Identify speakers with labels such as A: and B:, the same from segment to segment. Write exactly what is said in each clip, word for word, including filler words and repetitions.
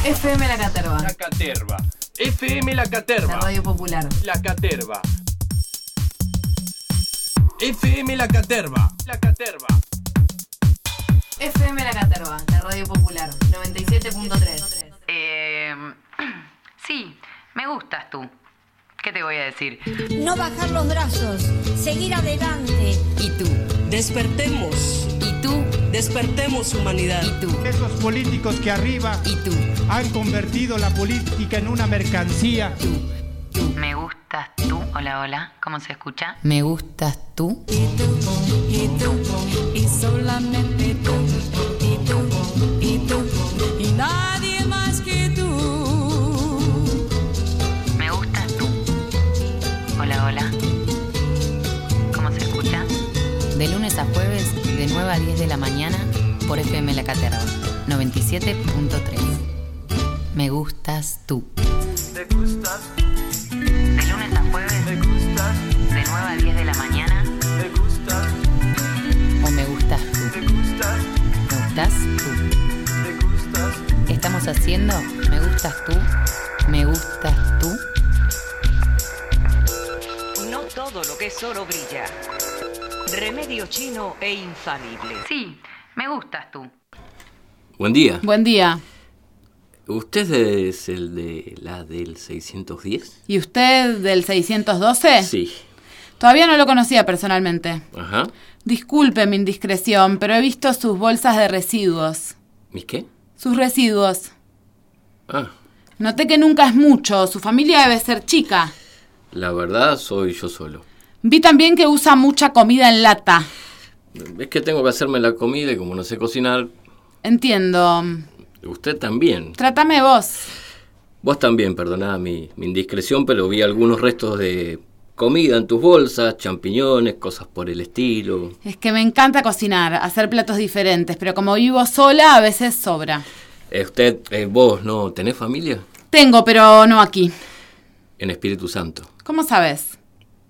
A: F M La Caterva.
B: La Caterva. F M La Caterva.
A: La radio popular.
B: La Caterva. F M La Caterva. La Caterva.
A: F M La Caterva, la radio popular. noventa y siete punto tres.
C: Eh, sí, me gustas tú. ¿Qué te voy a decir?
D: No bajar los brazos, seguir adelante.
C: ¿Y tú?
E: Despertemos.
C: ¿Y tú?
E: Despertemos, humanidad.
C: ¿Y tú?
F: Esos políticos que arriba
C: ¿Y tú?
F: han convertido la política en una mercancía.
C: Tú. Tú. ¿Me gustas tú? Hola, hola. ¿Cómo se escucha? ¿Me gustas tú?
G: Y tú, y tú, y solamente tú, y tú, y tú, y nadie más que tú.
C: ¿Me gustas tú? Hola, hola. ¿Cómo se escucha? De lunes a jueves, de nueve a diez de la mañana, por F M La Caterva, noventa y siete punto tres. Me gustas tú.
H: Me gustas.
C: De lunes a jueves,
H: Me gustas.
C: de nueve a diez de la mañana,
H: Me gustas.
C: o me gustas tú.
H: Me gustas.
C: Me gustas tú.
H: Me gustas.
C: Estamos haciendo Me gustas tú. Me gustas tú.
E: No todo lo que es oro brilla. Remedio chino e infalible.
C: Sí, me gustas tú.
B: Buen día.
I: Buen día.
B: ¿Usted es el de la del seiscientos diez?
I: ¿Y usted del seiscientos doce?
B: Sí.
I: Todavía no lo conocía personalmente.
B: Ajá.
I: Disculpe mi indiscreción, pero he visto sus bolsas de residuos.
B: ¿Mis qué?
I: Sus residuos.
B: Ah,
I: Noté que nunca es mucho. Su familia debe ser chica.
B: la verdad soy yo solo.
I: Vi también que usa mucha comida en lata.
B: Es que tengo que hacerme la comida y como no sé cocinar,
I: Entiendo.
B: usted también.
I: Trátame vos.
B: Vos también, perdonad mi, mi indiscreción, pero vi algunos restos de comida en tus bolsas, champiñones, cosas por el estilo.
I: Es que me encanta cocinar, hacer platos diferentes, pero como vivo sola, a veces sobra.
B: Eh, usted, eh, vos, ¿no tenés familia?
I: Tengo, pero no aquí.
B: En Espíritu Santo.
I: ¿Cómo sabes?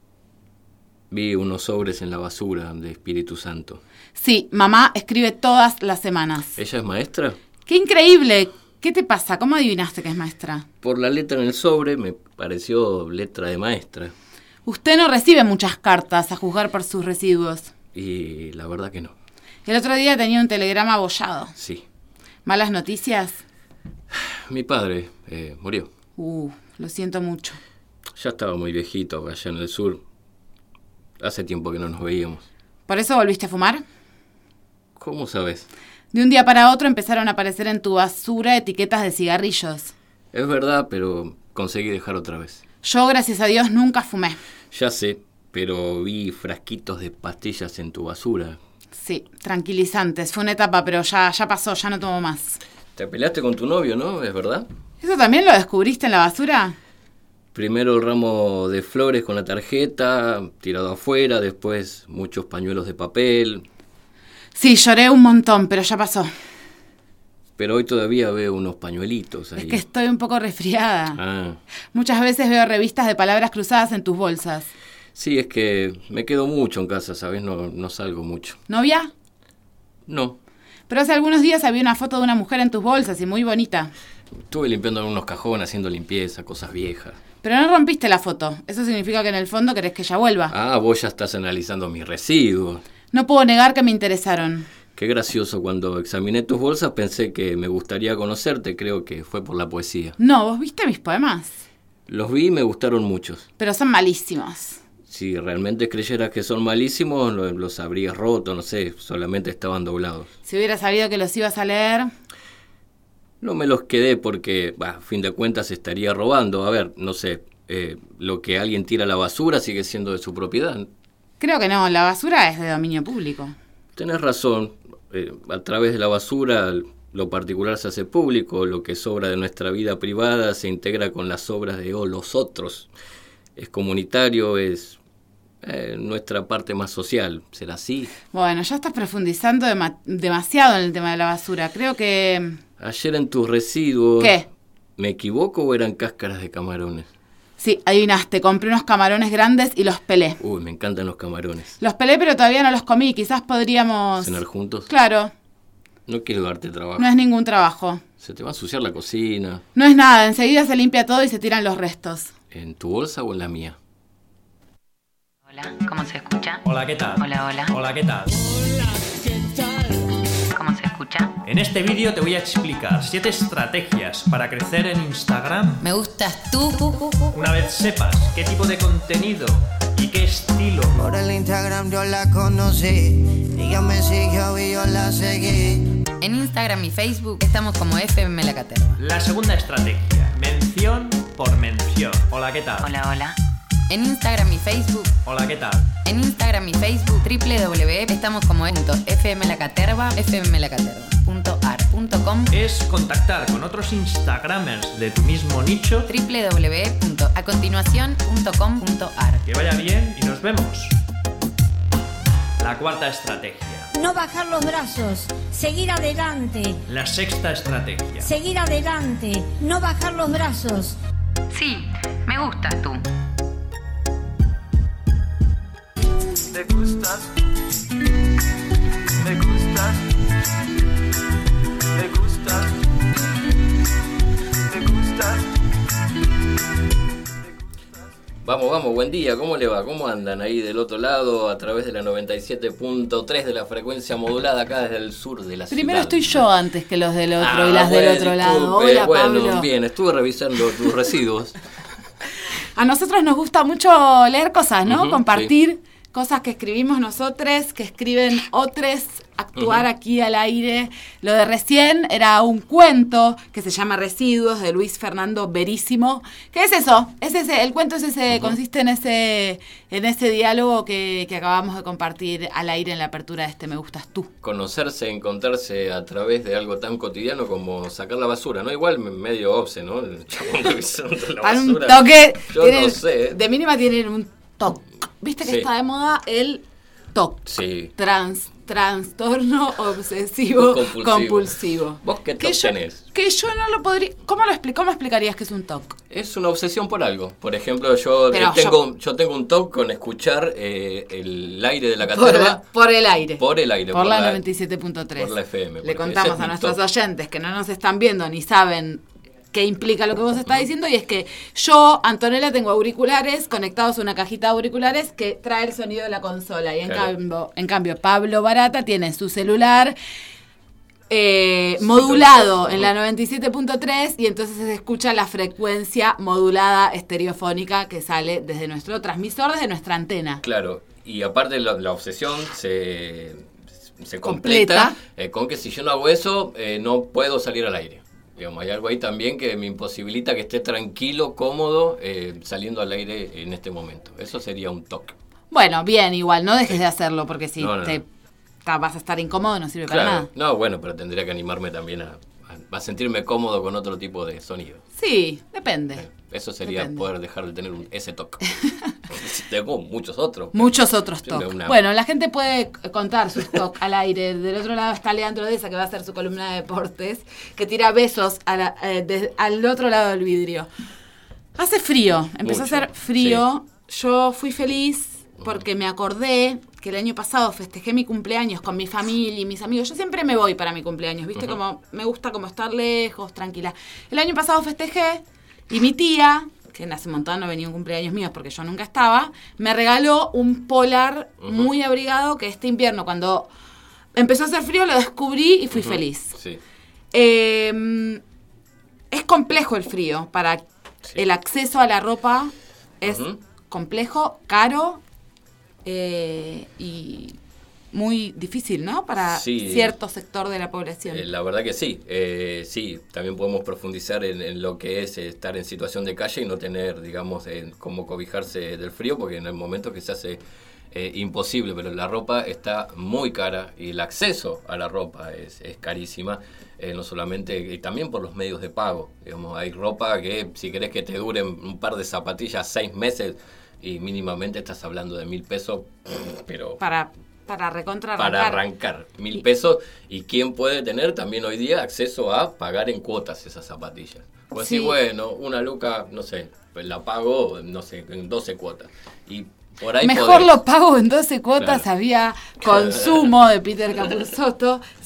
B: Vi unos sobres en la basura de Espíritu Santo.
I: Sí, mamá escribe todas las semanas.
B: ¿Ella es maestra?
I: ¡Qué increíble! ¿Qué te pasa? ¿Cómo adivinaste que es maestra?
B: Por la letra en el sobre me pareció letra de maestra.
I: Usted no recibe muchas cartas a juzgar por sus residuos.
B: Y la verdad que no.
I: El otro día tenía un telegrama abollado.
B: Sí.
I: ¿Malas noticias?
B: Mi padre eh, murió.
I: Uh, lo siento mucho.
B: Ya estaba muy viejito allá en el sur. Hace tiempo que no nos veíamos.
I: ¿Por eso volviste a fumar?
B: ¿Cómo sabes?
I: De un día para otro empezaron a aparecer en tu basura etiquetas de cigarrillos.
B: Es verdad, pero conseguí dejar otra vez.
I: Yo, gracias a Dios, nunca fumé.
B: Ya sé, pero vi frasquitos de pastillas en tu basura.
I: Sí, tranquilizantes. Fue una etapa, pero ya, ya pasó, ya no tomo más.
B: Te peleaste con tu novio, ¿no? ¿Es verdad?
I: ¿Eso también lo descubriste en la basura?
B: Primero el ramo de flores con la tarjeta, tirado afuera, después muchos pañuelos de papel.
I: Sí, lloré un montón, pero ya pasó.
B: Pero hoy todavía veo unos pañuelitos ahí.
I: Es que estoy un poco resfriada.
B: Ah,
I: Muchas veces veo revistas de palabras cruzadas en tus bolsas.
B: sí, es que me quedo mucho en casa, ¿sabes? No, no salgo mucho.
I: ¿Novia?
B: No,
I: Pero hace algunos días había una foto de una mujer en tus bolsas y muy bonita.
B: estuve limpiando algunos cajones, haciendo limpieza, cosas viejas.
I: Pero no rompiste la foto. Eso significa que en el fondo querés que ella vuelva.
B: Ah, vos ya estás analizando mis residuos.
I: No puedo negar que me interesaron.
B: Qué gracioso, cuando examiné tus bolsas pensé que me gustaría conocerte, creo que fue por la poesía.
I: No, ¿vos viste mis poemas?
B: Los vi y me gustaron muchos.
I: Pero son malísimos.
B: Si realmente creyeras que son malísimos, lo- los habrías roto, no sé, solamente estaban doblados.
I: Si hubiera sabido que los ibas a leer...
B: No me los quedé porque, bah, a fin de cuentas, estaría robando. A ver, no sé, eh, lo que alguien tira a la basura sigue siendo de su propiedad.
I: Creo que no, la basura es de dominio público.
B: Tenés razón, eh, a través de la basura lo particular se hace público, lo que sobra de nuestra vida privada se integra con las obras de oh, los otros. Es comunitario, es eh, nuestra parte más social, ¿será así?
I: Bueno, ya estás profundizando dema- demasiado en el tema de la basura. Creo que...
B: Ayer en tus residuos...
I: ¿Qué?
B: ¿Me equivoco o eran cáscaras de camarones?
I: Sí, adivinaste, compré unos camarones grandes y los pelé.
B: Uy, me encantan los camarones.
I: Los pelé, pero todavía no los comí, quizás podríamos...
B: ¿Cenar juntos?
I: Claro.
B: No quiero darte trabajo.
I: No es ningún trabajo.
B: Se te va a ensuciar la cocina.
I: No es nada, enseguida se limpia todo y se tiran los restos.
B: ¿En tu bolsa o en la mía?
C: Hola, ¿cómo se escucha?
J: Hola, ¿qué tal?
C: Hola, hola.
J: Hola, ¿qué tal?
C: ¿Cómo se escucha?
J: En este vídeo te voy a explicar siete estrategias para crecer en Instagram.
C: Me gustas tú.
J: Una vez sepas qué tipo de contenido y qué estilo.
K: Por el Instagram yo la conocí, ella me siguió y yo la seguí.
C: En Instagram y Facebook estamos como F M La Caterva.
J: La segunda estrategia, mención por mención. Hola, ¿qué tal?
C: Hola, hola. En Instagram y Facebook.
J: Hola, ¿qué tal?
C: En Instagram y Facebook, doble u doble u doble u estamos como F M La Caterva, F M La Caterva punto ar punto com.
J: Es contactar con otros Instagramers de tu mismo nicho.
C: doble u doble u doble u punto a continuación punto com punto ar.
J: Que vaya bien y nos vemos. La cuarta estrategia.
D: No bajar los brazos, seguir adelante.
J: La sexta estrategia.
D: Seguir adelante, no bajar los brazos.
C: Sí, me gustas tú.
H: Me gustas, me gustas, me gustas, me gustas.
B: Vamos, vamos, buen día, ¿cómo le va? ¿Cómo andan ahí del otro lado a través de la noventa y siete punto tres de la frecuencia modulada acá desde el sur de la ciudad?
I: Primero estoy yo antes que los del otro
B: ah,
I: y las
B: bueno,
I: del otro lado.
B: disculpe.
I: Hola,
B: bueno,
I: Pablo.
B: Bien, estuve revisando tus residuos.
I: A nosotros nos gusta mucho leer cosas, ¿no?
B: Uh-huh,
I: compartir sí. Cosas que escribimos nosotros, que escriben otros, actuar uh-huh. aquí al aire. Lo de recién era un cuento que se llama Residuos, de Luis Fernando Verísimo. ¿Qué es eso? Es ese, el cuento es ese, uh-huh. consiste en ese, en ese diálogo que, que acabamos de compartir al aire en la apertura de este Me Gustas Tú.
B: Conocerse, encontrarse a través de algo tan cotidiano como sacar la basura, ¿no? Igual medio obse, ¿no? El chabón revisando la basura.
I: Un toque.
B: Yo
I: tienen,
B: no sé.
I: De mínima tienen un toque. Viste que
B: sí.
I: está de moda el T O C.
B: Sí.
I: Trans, trastorno obsesivo compulsivo. compulsivo.
B: ¿Vos qué T O C tenés?
I: Que yo no lo podría... ¿Cómo lo explico? ¿Cómo explicarías que es un T O C?
B: Es una obsesión por algo. Por ejemplo, yo eh, tengo yo... yo tengo un T O C con escuchar eh, el aire de la Caterva.
I: Por, por el aire.
B: Por el aire.
I: Por, por la, la noventa y siete punto tres.
B: Por la F M.
I: Le contamos a nuestros oyentes que no nos están viendo ni saben... qué implica lo que vos estás diciendo, y es que yo, Antonella, tengo auriculares conectados a una cajita de auriculares que trae el sonido de la consola, y en, claro. cambio, en cambio Pablo Barata tiene su celular eh, sí, modulado sí, sí. en la noventa y siete punto tres, y entonces se escucha la frecuencia modulada estereofónica que sale desde nuestro transmisor, desde nuestra antena.
B: Claro, y aparte la, la obsesión se, se completa, completa. Eh, con que si yo no hago eso, eh, no puedo salir al aire. Digamos, hay algo ahí también que me imposibilita que esté tranquilo, cómodo, eh, saliendo al aire en este momento. Eso sería un toque.
I: Bueno, bien, igual, no dejes sí. de hacerlo, porque si
B: no, no,
I: te
B: no.
I: vas a estar incómodo no sirve
B: claro.
I: para nada.
B: No, bueno, pero tendría que animarme también a, a, a sentirme cómodo con otro tipo de sonido.
I: Sí, depende.
B: Eh, eso sería
I: depende.
B: Poder dejar de tener un, ese toque. Tengo muchos otros.
I: Muchos otros toques.
B: Una...
I: Bueno, la gente puede contar sus toques al aire. Del otro lado está Leandro Deza, que va a hacer su columna de deportes, que tira besos a la, eh, de, al otro lado del vidrio. Hace frío, empezó Mucho. a hacer frío. Sí. Yo fui feliz porque me acordé que el año pasado festejé mi cumpleaños con mi familia y mis amigos. Yo siempre me voy para mi cumpleaños, ¿viste? Uh-huh. Como me gusta como estar lejos, tranquila. El año pasado festejé y mi tía, que hace un montón no venía un cumpleaños mío porque yo nunca estaba, me regaló un polar uh-huh. muy abrigado que este invierno, cuando empezó a hacer frío, lo descubrí y fui uh-huh. feliz.
B: Sí.
I: Eh, es complejo el frío. Para sí. el acceso a la ropa es uh-huh. complejo, caro eh, y muy difícil, ¿no? Para sí, cierto sector de la población.
B: Eh, la verdad que sí. Eh, sí, también podemos profundizar en, en lo que es estar en situación de calle y no tener, digamos, eh, cómo cobijarse del frío, porque en el momento que se hace eh, imposible, pero la ropa está muy cara y el acceso a la ropa es, es carísima, eh, no solamente, y también por los medios de pago. Digamos, hay ropa que si querés que te duren un par de zapatillas seis meses y mínimamente estás hablando de mil pesos, pero...
I: Para... Para recontra arrancar.
B: Para arrancar, mil pesos. ¿Y quién puede tener también hoy día acceso a pagar en cuotas esas zapatillas? Pues sí, sí bueno, una luca, no sé, pues la pago, no sé, en doce cuotas. Y por ahí
I: mejor
B: podés.
I: Lo pago en doce cuotas, claro. Había consumo de Peter Capusotto.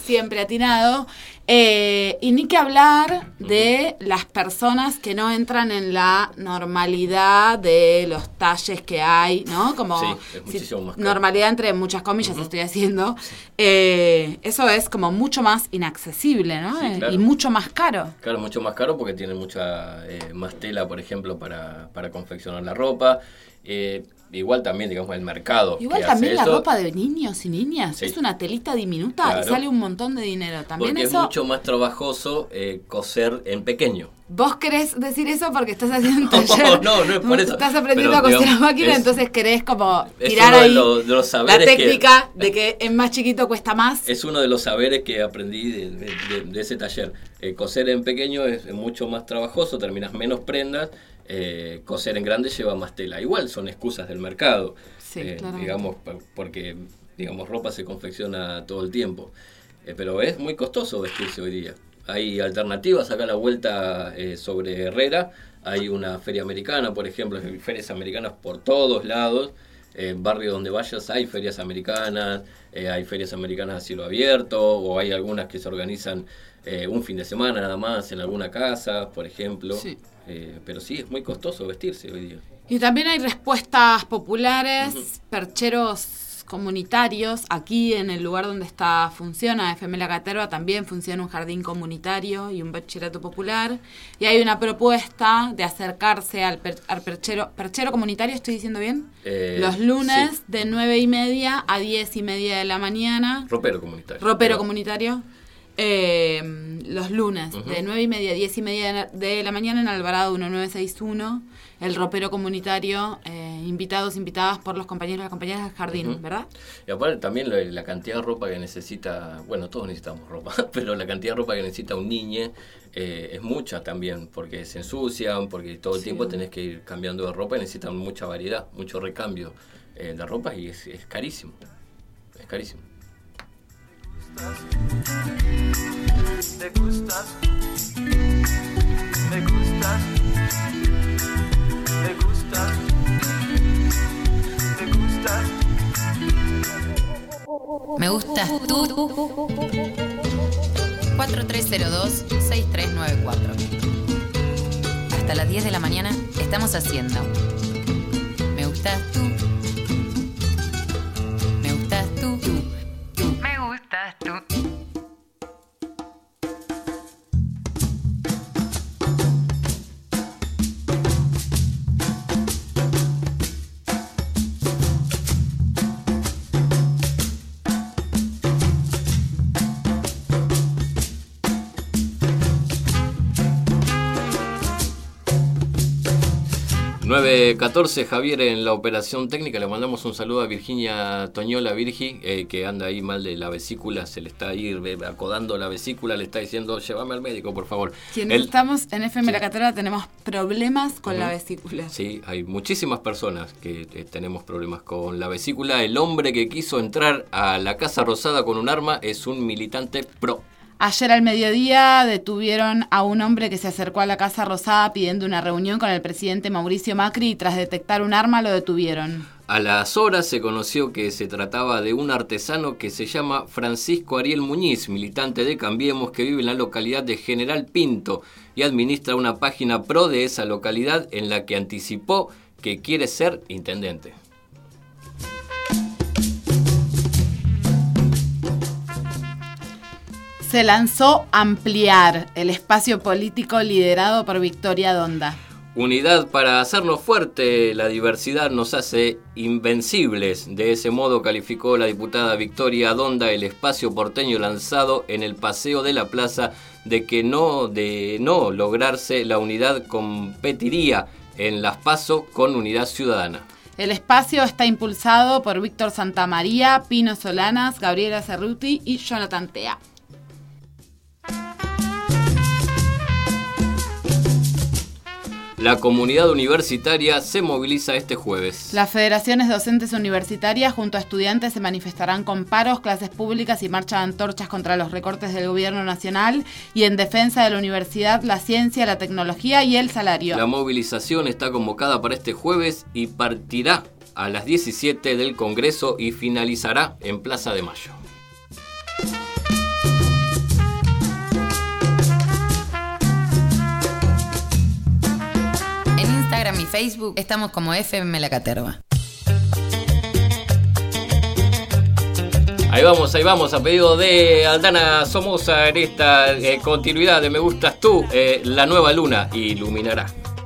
I: siempre atinado. Eh, y ni que hablar de las personas que no entran en la normalidad de los talles que hay, ¿no? Como
B: sí, es muchísimo
I: si,
B: más caro.
I: Normalidad entre muchas comillas
B: Uh-huh.
I: estoy haciendo. Eh, eso es como mucho más inaccesible, ¿no?
B: Sí, claro.
I: Y mucho más caro.
B: Claro, mucho más caro porque tiene mucha eh, más tela, por ejemplo, para, para confeccionar la ropa. Eh, igual también, digamos, el mercado.
I: Igual
B: que
I: también
B: hace
I: la
B: eso,
I: ropa de niños y niñas.
B: Sí.
I: Es una telita diminuta
B: Claro.
I: y sale un montón de dinero. También
B: porque
I: eso.
B: es mucho más trabajoso eh, coser en pequeño.
I: Vos querés decir eso porque estás haciendo un taller.
B: No, no es por eso.
I: Estás aprendiendo
B: Pero,
I: a coser
B: digamos,
I: a máquina,
B: es-
I: entonces querés como
B: es
I: tirar
B: uno de
I: ahí
B: los- de los
I: la
B: saberes que-
I: técnica de que en más chiquito cuesta más.
B: Es uno de los saberes que aprendí de, de- de- de ese taller. Eh, coser en pequeño es, es mucho más trabajoso, terminas menos prendas. Eh, coser en grande lleva más tela. Igual son excusas del mercado.
I: Sí,
B: eh,
I: claramente.
B: digamos, por- porque digamos ropa se confecciona todo el tiempo. Eh, pero es muy costoso vestirse hoy día. Hay alternativas acá a la vuelta eh, sobre Herrera. Hay una feria americana, por ejemplo, hay ferias americanas por todos lados. En barrio donde vayas hay ferias americanas, eh, hay ferias americanas a cielo abierto, o hay algunas que se organizan eh, un fin de semana nada más en alguna casa, por ejemplo.
I: Sí.
B: Eh, pero sí, es muy costoso vestirse hoy día.
I: Y también hay respuestas populares, percheros comunitarios. Aquí en el lugar donde está funciona F M La Caterva también funciona un jardín comunitario y un bachillerato popular. Y hay una propuesta de acercarse al, per- al perchero, perchero comunitario, ¿estoy diciendo bien?
B: Eh,
I: Los lunes
B: sí.
I: de nueve y media a diez y media de la mañana.
B: Ropero comunitario.
I: Ropero
B: Pero-
I: comunitario. Eh, los lunes
B: Ujú.
I: de nueve y media a diez y media de la mañana en Alvarado diecinueve sesenta y uno, el ropero comunitario, eh, invitados, invitadas por los compañeros y las compañeras del jardín,
B: Ujú.
I: ¿verdad?
B: Y aparte también la, la cantidad de ropa que necesita, bueno, todos necesitamos ropa, pero la cantidad de ropa que necesita un niño eh, es mucha también, porque se ensucian, porque todo el
I: Sí.
B: tiempo tenés que ir cambiando de ropa y necesitan mucha variedad, mucho recambio eh, de ropa y es, es carísimo, es carísimo.
H: Me gustas, me gustas, me gustas, me gustas.
C: Me gustas tú. cuatro tres cero dos, seis tres nueve cuatro. Hasta las diez de la mañana estamos haciendo Me gustas tú. Me gustas tú. Tú. Me gustas tú.
B: nueve catorce, Javier en la operación técnica. Le mandamos un saludo a Virginia Toñola, Virgi, eh, que anda ahí mal de la vesícula, se le está ahí eh, acodando la vesícula, le está diciendo, llévame al médico, por favor.
I: Quienes
B: Él-
I: estamos en F M
B: Sí.
I: La Caterva tenemos problemas con la
B: Ujú.
I: vesícula.
B: Sí, hay muchísimas personas que eh, tenemos problemas con la vesícula. El hombre que quiso entrar a la Casa Rosada con un arma es un militante pro.
I: Ayer al mediodía detuvieron a un hombre que se acercó a la Casa Rosada pidiendo una reunión con el presidente Mauricio Macri y tras detectar un arma lo detuvieron.
B: A las horas se conoció que se trataba de un artesano que se llama Francisco Ariel Muñiz, militante de Cambiemos, que vive en la localidad de General Pinto y administra una página pro de esa localidad en la que anticipó que quiere ser intendente.
I: Se lanzó Ampliar, el espacio político liderado por Victoria Donda.
B: Unidad para hacernos fuerte, la diversidad nos hace invencibles. De ese modo calificó la diputada Victoria Donda el espacio porteño lanzado en el Paseo de la Plaza, de que no, de no lograrse la unidad competiría en las PASO con Unidad Ciudadana.
I: El espacio está impulsado por Víctor Santamaría, Pino Solanas, Gabriela Cerruti y Jonathan Tea.
B: La comunidad universitaria se moviliza este jueves.
I: Las federaciones docentes universitarias junto a estudiantes se manifestarán con paros, clases públicas y marcha de antorchas contra los recortes del gobierno nacional y en defensa de la universidad, la ciencia, la tecnología y el salario.
B: La movilización está convocada para este jueves y partirá a las diecisiete del Congreso y finalizará en Plaza de Mayo.
C: Facebook estamos como F M La Caterva.
B: Ahí vamos, ahí vamos, a pedido de Aldana Somoza en esta eh, continuidad de Me Gustas Tú, eh, la nueva luna iluminará.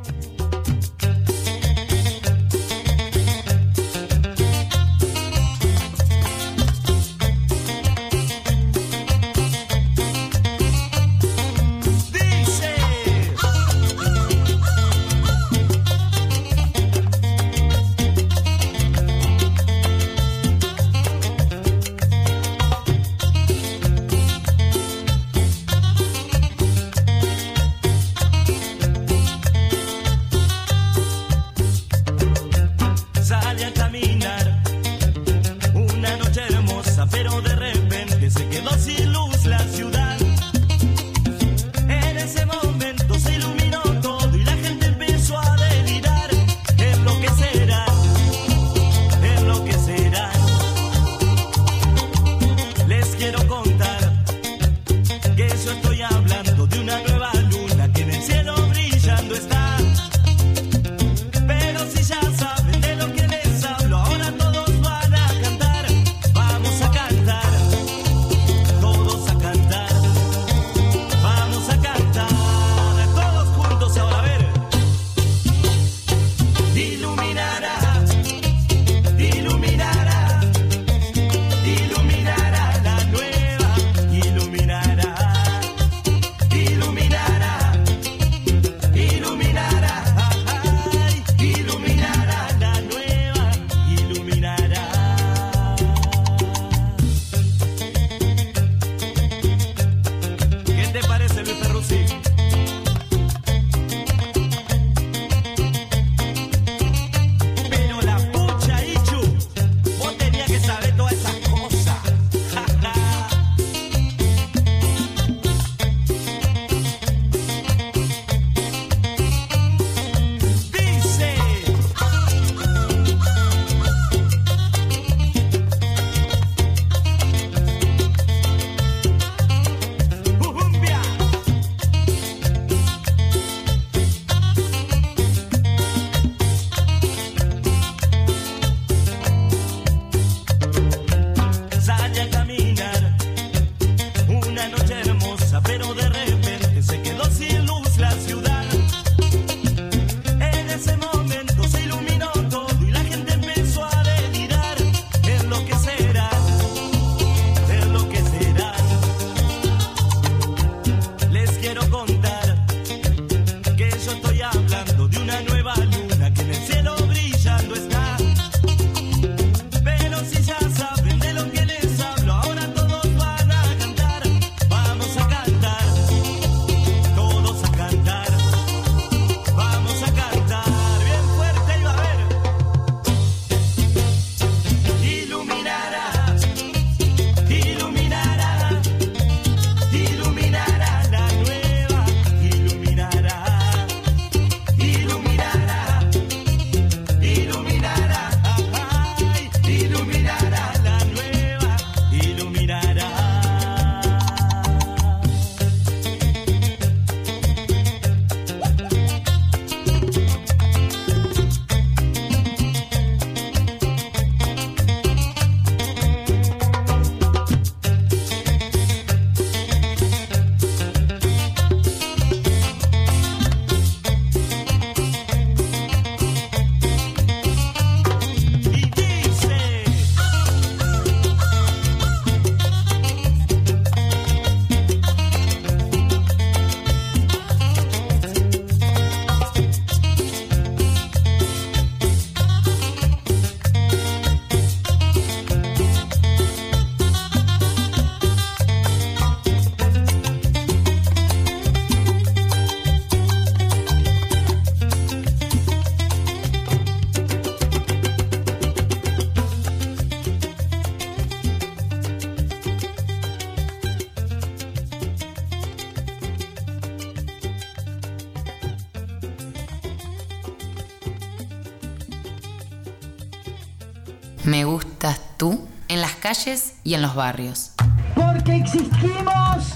C: Me gustas tú en las calles y en los barrios.
L: Porque exigimos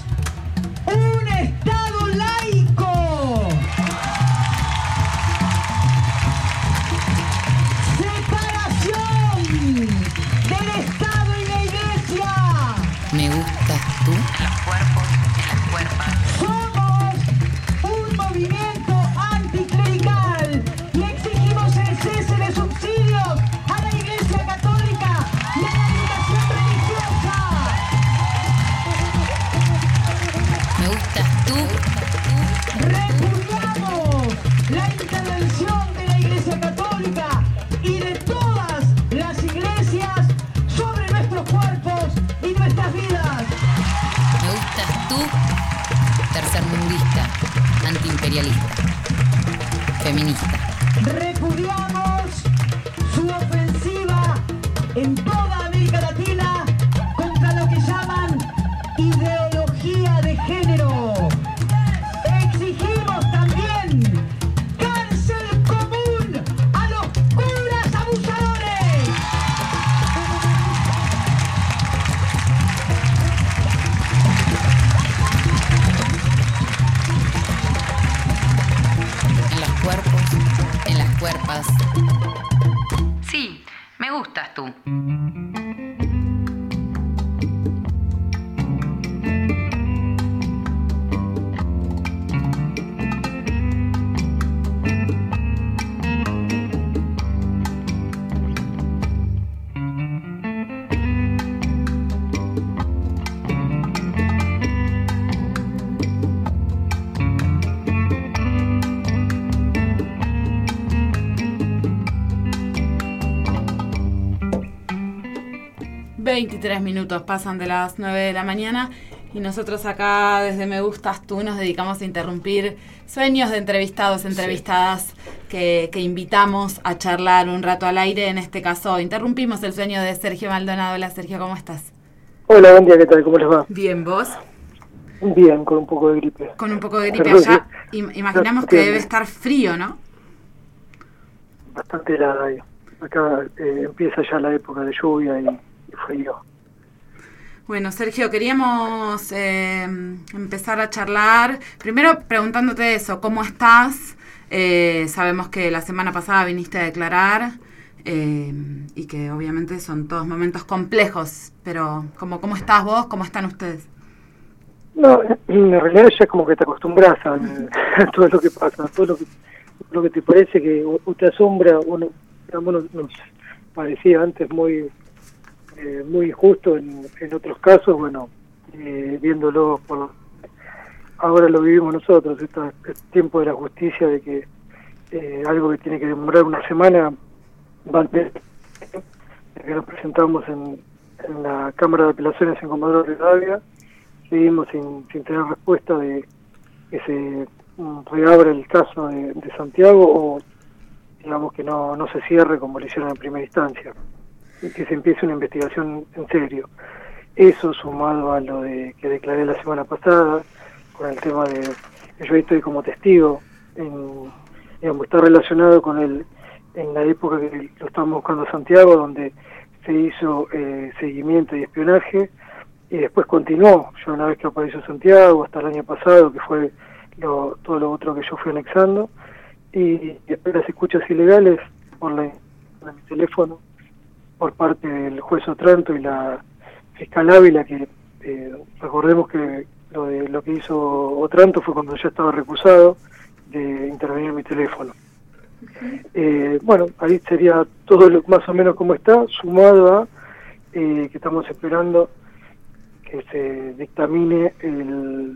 L: un Estado laico.
C: Antiimperialista. Feminista.
L: Repudiamos su ofensiva en toda América Latina contra lo que llaman ideología de género. Exigimos también cárcel común a los curas abusadores.
C: En los cuerpos, en las cuerpas. Sí, me gustas tú.
I: veintitrés minutos pasan de las nueve de la mañana y nosotros acá desde Me Gustas Tú nos dedicamos a interrumpir sueños de entrevistados, entrevistadas sí. que, que invitamos a charlar un rato al aire. En este caso interrumpimos el sueño de Sergio Maldonado. Hola Sergio, ¿cómo estás?
M: Hola, buen día, ¿qué tal? ¿Cómo les va?
I: Bien, ¿vos?
M: Bien, con un poco de gripe.
I: Con un poco de gripe allá. Im- imaginamos que debe estar frío, ¿no?
M: Bastante helada ahí. Acá eh, empieza ya la época de lluvia y frío.
I: Bueno, Sergio, queríamos eh, empezar a charlar. Primero preguntándote eso, ¿cómo estás? Eh, sabemos que la semana pasada viniste a declarar eh, y que obviamente son todos momentos complejos, pero ¿cómo, cómo estás vos? ¿Cómo están ustedes?
M: No, en realidad ya como que te acostumbras a, a todo lo que pasa, a todo lo que, lo que te parece que o, o te asombra, o no, digamos, nos parecía antes muy Eh, muy injusto en, en otros casos, bueno, eh, viéndolo por ahora lo vivimos nosotros, este, este tiempo de la justicia, de que eh, algo que tiene que demorar una semana va a tener, que nos presentamos en, en la Cámara de Apelaciones en Comodoro Rivadavia, seguimos sin, sin tener respuesta de que se um, reabra el caso de, de Santiago o digamos que no, no se cierre como lo hicieron en primera instancia, que se empiece una investigación en serio. Eso sumado a lo de que declaré la semana pasada, con el tema de que yo ahí estoy como testigo, en, digamos, está relacionado con el en la época que lo estábamos buscando a Santiago, donde se hizo eh, seguimiento y espionaje, y después continuó, ya una vez que apareció Santiago, hasta el año pasado, que fue lo, todo lo otro que yo fui anexando, y después las escuchas ilegales por la, por mi teléfono, por parte del juez Otranto y la fiscal Ávila, que eh, recordemos que lo de lo que hizo Otranto fue cuando ya estaba recusado de intervenir en mi teléfono. Uh-huh. Eh, bueno, ahí sería todo lo, más o menos como está, sumado a eh, que estamos esperando que se dictamine el,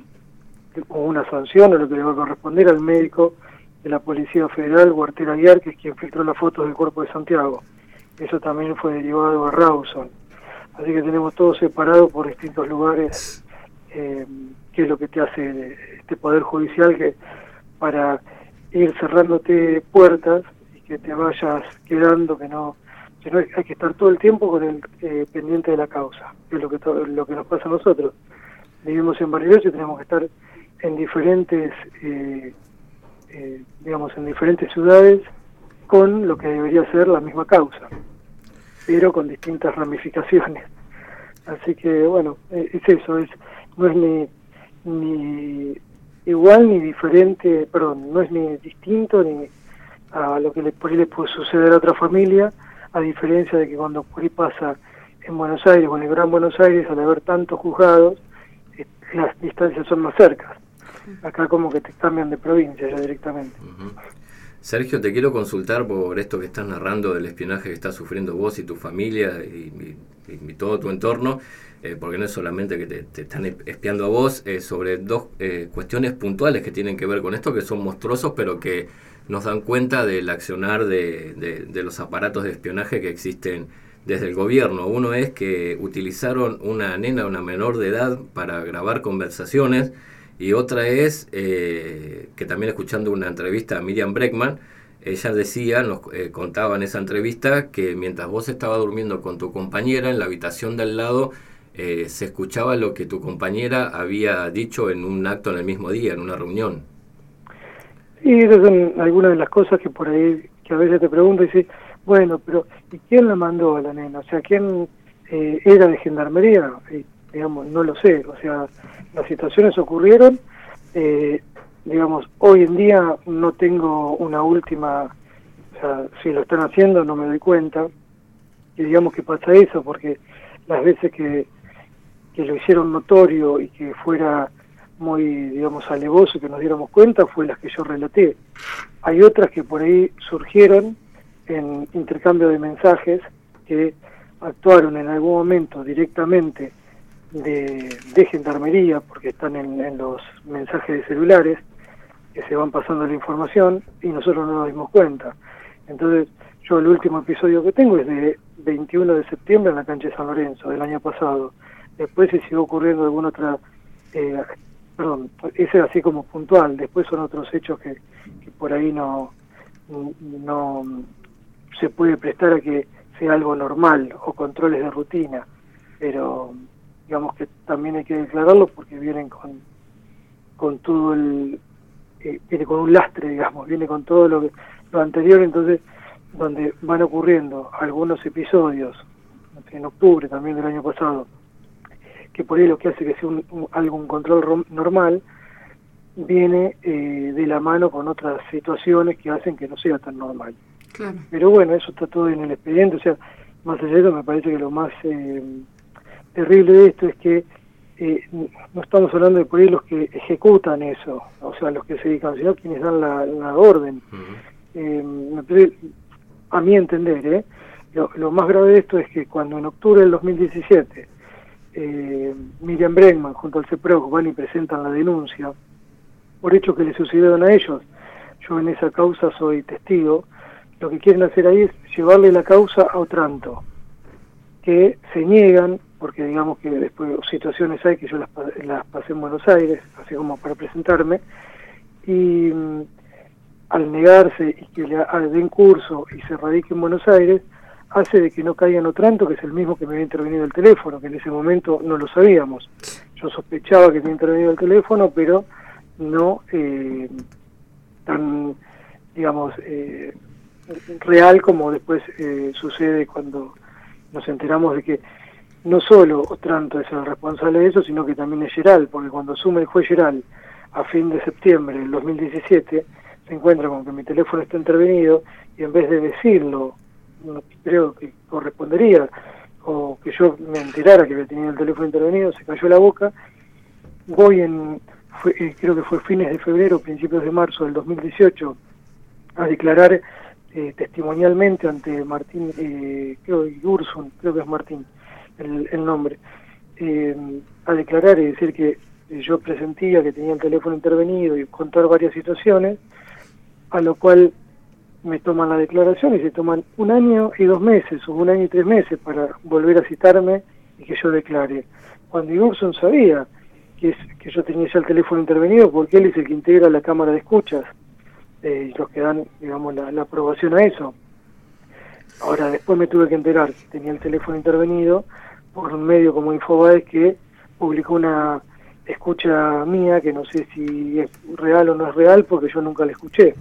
M: una sanción o lo que le va a corresponder al médico de la Policía Federal, Guartera Aguiar, que es quien filtró las fotos del cuerpo de Santiago. Eso también fue derivado a Rawson. Así que tenemos todo separado por distintos lugares, eh, que es lo que te hace este Poder Judicial, que para ir cerrándote puertas y que te vayas quedando, que no, que no hay que estar todo el tiempo con el eh, pendiente de la causa, que es lo que, to- lo que nos pasa a nosotros. Vivimos en Bariloche y tenemos que estar en diferentes, eh, eh, digamos, en diferentes ciudades, con lo que debería ser la misma causa, pero con distintas ramificaciones. Así que, bueno, es eso, es no es ni, ni igual ni diferente, perdón, no es ni distinto ni a lo que le, por ahí le puede suceder a otra familia, a diferencia de que cuando por ahí pasa en Buenos Aires o en el Gran Buenos Aires, al haber tantos juzgados, eh, las distancias son más cercas. Acá como que te cambian de provincia ya directamente.
B: Uh-huh. Sergio, te quiero consultar por esto que estás narrando del espionaje que estás sufriendo vos y tu familia y, y, y todo tu entorno, eh, porque no es solamente que te, te están espiando a vos, eh, sobre dos eh, cuestiones puntuales que tienen que ver con esto, que son monstruosos, pero que nos dan cuenta del accionar de, de, de los aparatos de espionaje que existen desde el gobierno. Uno es que utilizaron una nena, una menor de edad, para grabar conversaciones Y otra es eh, que también escuchando una entrevista a Miriam Bregman, ella decía, nos eh, contaba en esa entrevista que mientras vos estabas durmiendo con tu compañera en la habitación de al lado, eh, se escuchaba lo que tu compañera había dicho en un acto en el mismo día, en una reunión.
M: Sí, esas son algunas de las cosas que por ahí, que a veces te pregunto y dices, bueno, pero ¿y quién la mandó a la nena? O sea, ¿quién eh, era de gendarmería? Y, digamos, no lo sé, o sea, las situaciones ocurrieron, eh, digamos, hoy en día no tengo una última, o sea, si lo están haciendo no me doy cuenta, y digamos que pasa eso, porque las veces que, que lo hicieron notorio y que fuera muy, digamos, alevoso, que nos diéramos cuenta, fue las que yo relaté. Hay otras que por ahí surgieron en intercambio de mensajes, que actuaron en algún momento directamente de, de gendarmería, porque están en, en los mensajes de celulares, que se van pasando la información, y nosotros no nos dimos cuenta. Entonces, yo el último episodio que tengo es de veintiuno de septiembre en la cancha de San Lorenzo, del año pasado. Después se siguió ocurriendo alguna otra... Eh, perdón, ese así como puntual, después son otros hechos que, que por ahí no, no se puede prestar a que sea algo normal o controles de rutina, pero digamos que también hay que declararlo porque vienen con con todo el eh, viene con un lastre, digamos, viene con todo lo que lo anterior, entonces donde van ocurriendo algunos episodios en octubre también del año pasado, que por ahí lo que hace que sea un, un, algún control normal, viene eh, de la mano con otras situaciones que hacen que no sea tan normal.
I: Claro.
M: Pero bueno, eso está todo en el expediente, o sea, más allá de eso me parece que lo más eh, terrible de esto es que eh, no estamos hablando de por ahí los que ejecutan eso, o sea, los que se dedican, sino quienes dan la, la orden. Uh-huh. eh, me parece, a mi entender, eh, lo, lo más grave de esto es que cuando en octubre del dos mil diecisiete Eh, Miriam Bregman junto al CEPROC van y presentan la denuncia por hechos que le sucedieron a ellos. Yo en esa causa soy testigo. Lo que quieren hacer ahí es llevarle la causa a Otranto, que se niegan, porque digamos que después situaciones hay que yo las, las pasé en Buenos Aires, así como para presentarme, y mm, al negarse y que le den curso y se radique en Buenos Aires, hace de que no caiga en Otranto, que es el mismo que me había intervenido el teléfono, que en ese momento no lo sabíamos. Yo sospechaba que había intervenido el teléfono, pero no eh, tan, digamos, eh, real como después eh, sucede cuando nos enteramos de que no solo Otranto es el responsable de eso, sino que también es Geral, porque cuando asume el juez Geral a fin de septiembre del dos mil diecisiete, se encuentra con que mi teléfono está intervenido, y en vez de decirlo, no creo que correspondería, o que yo me enterara que había tenido el teléfono intervenido, se cayó la boca. Voy en, fue, eh, creo que fue fines de febrero, principios de marzo del dos mil dieciocho, a declarar eh, testimonialmente ante Martín, eh, creo que Ursun, creo que es Martín el, el nombre, eh, a declarar y decir que eh, yo presentía que tenía el teléfono intervenido y contar varias situaciones, a lo cual me toman la declaración y se toman un año y dos meses, o un año y tres meses para volver a citarme y que yo declare. Cuando Igurson sabía que, es, que yo tenía ya el teléfono intervenido, porque él es el que integra la cámara de escuchas, eh, y los que dan, digamos, la, la aprobación a eso. Ahora, después me tuve que enterar que tenía el teléfono intervenido por un medio como Infobae, que publicó una escucha mía, que no sé si es real o no es real, porque yo nunca la escuché.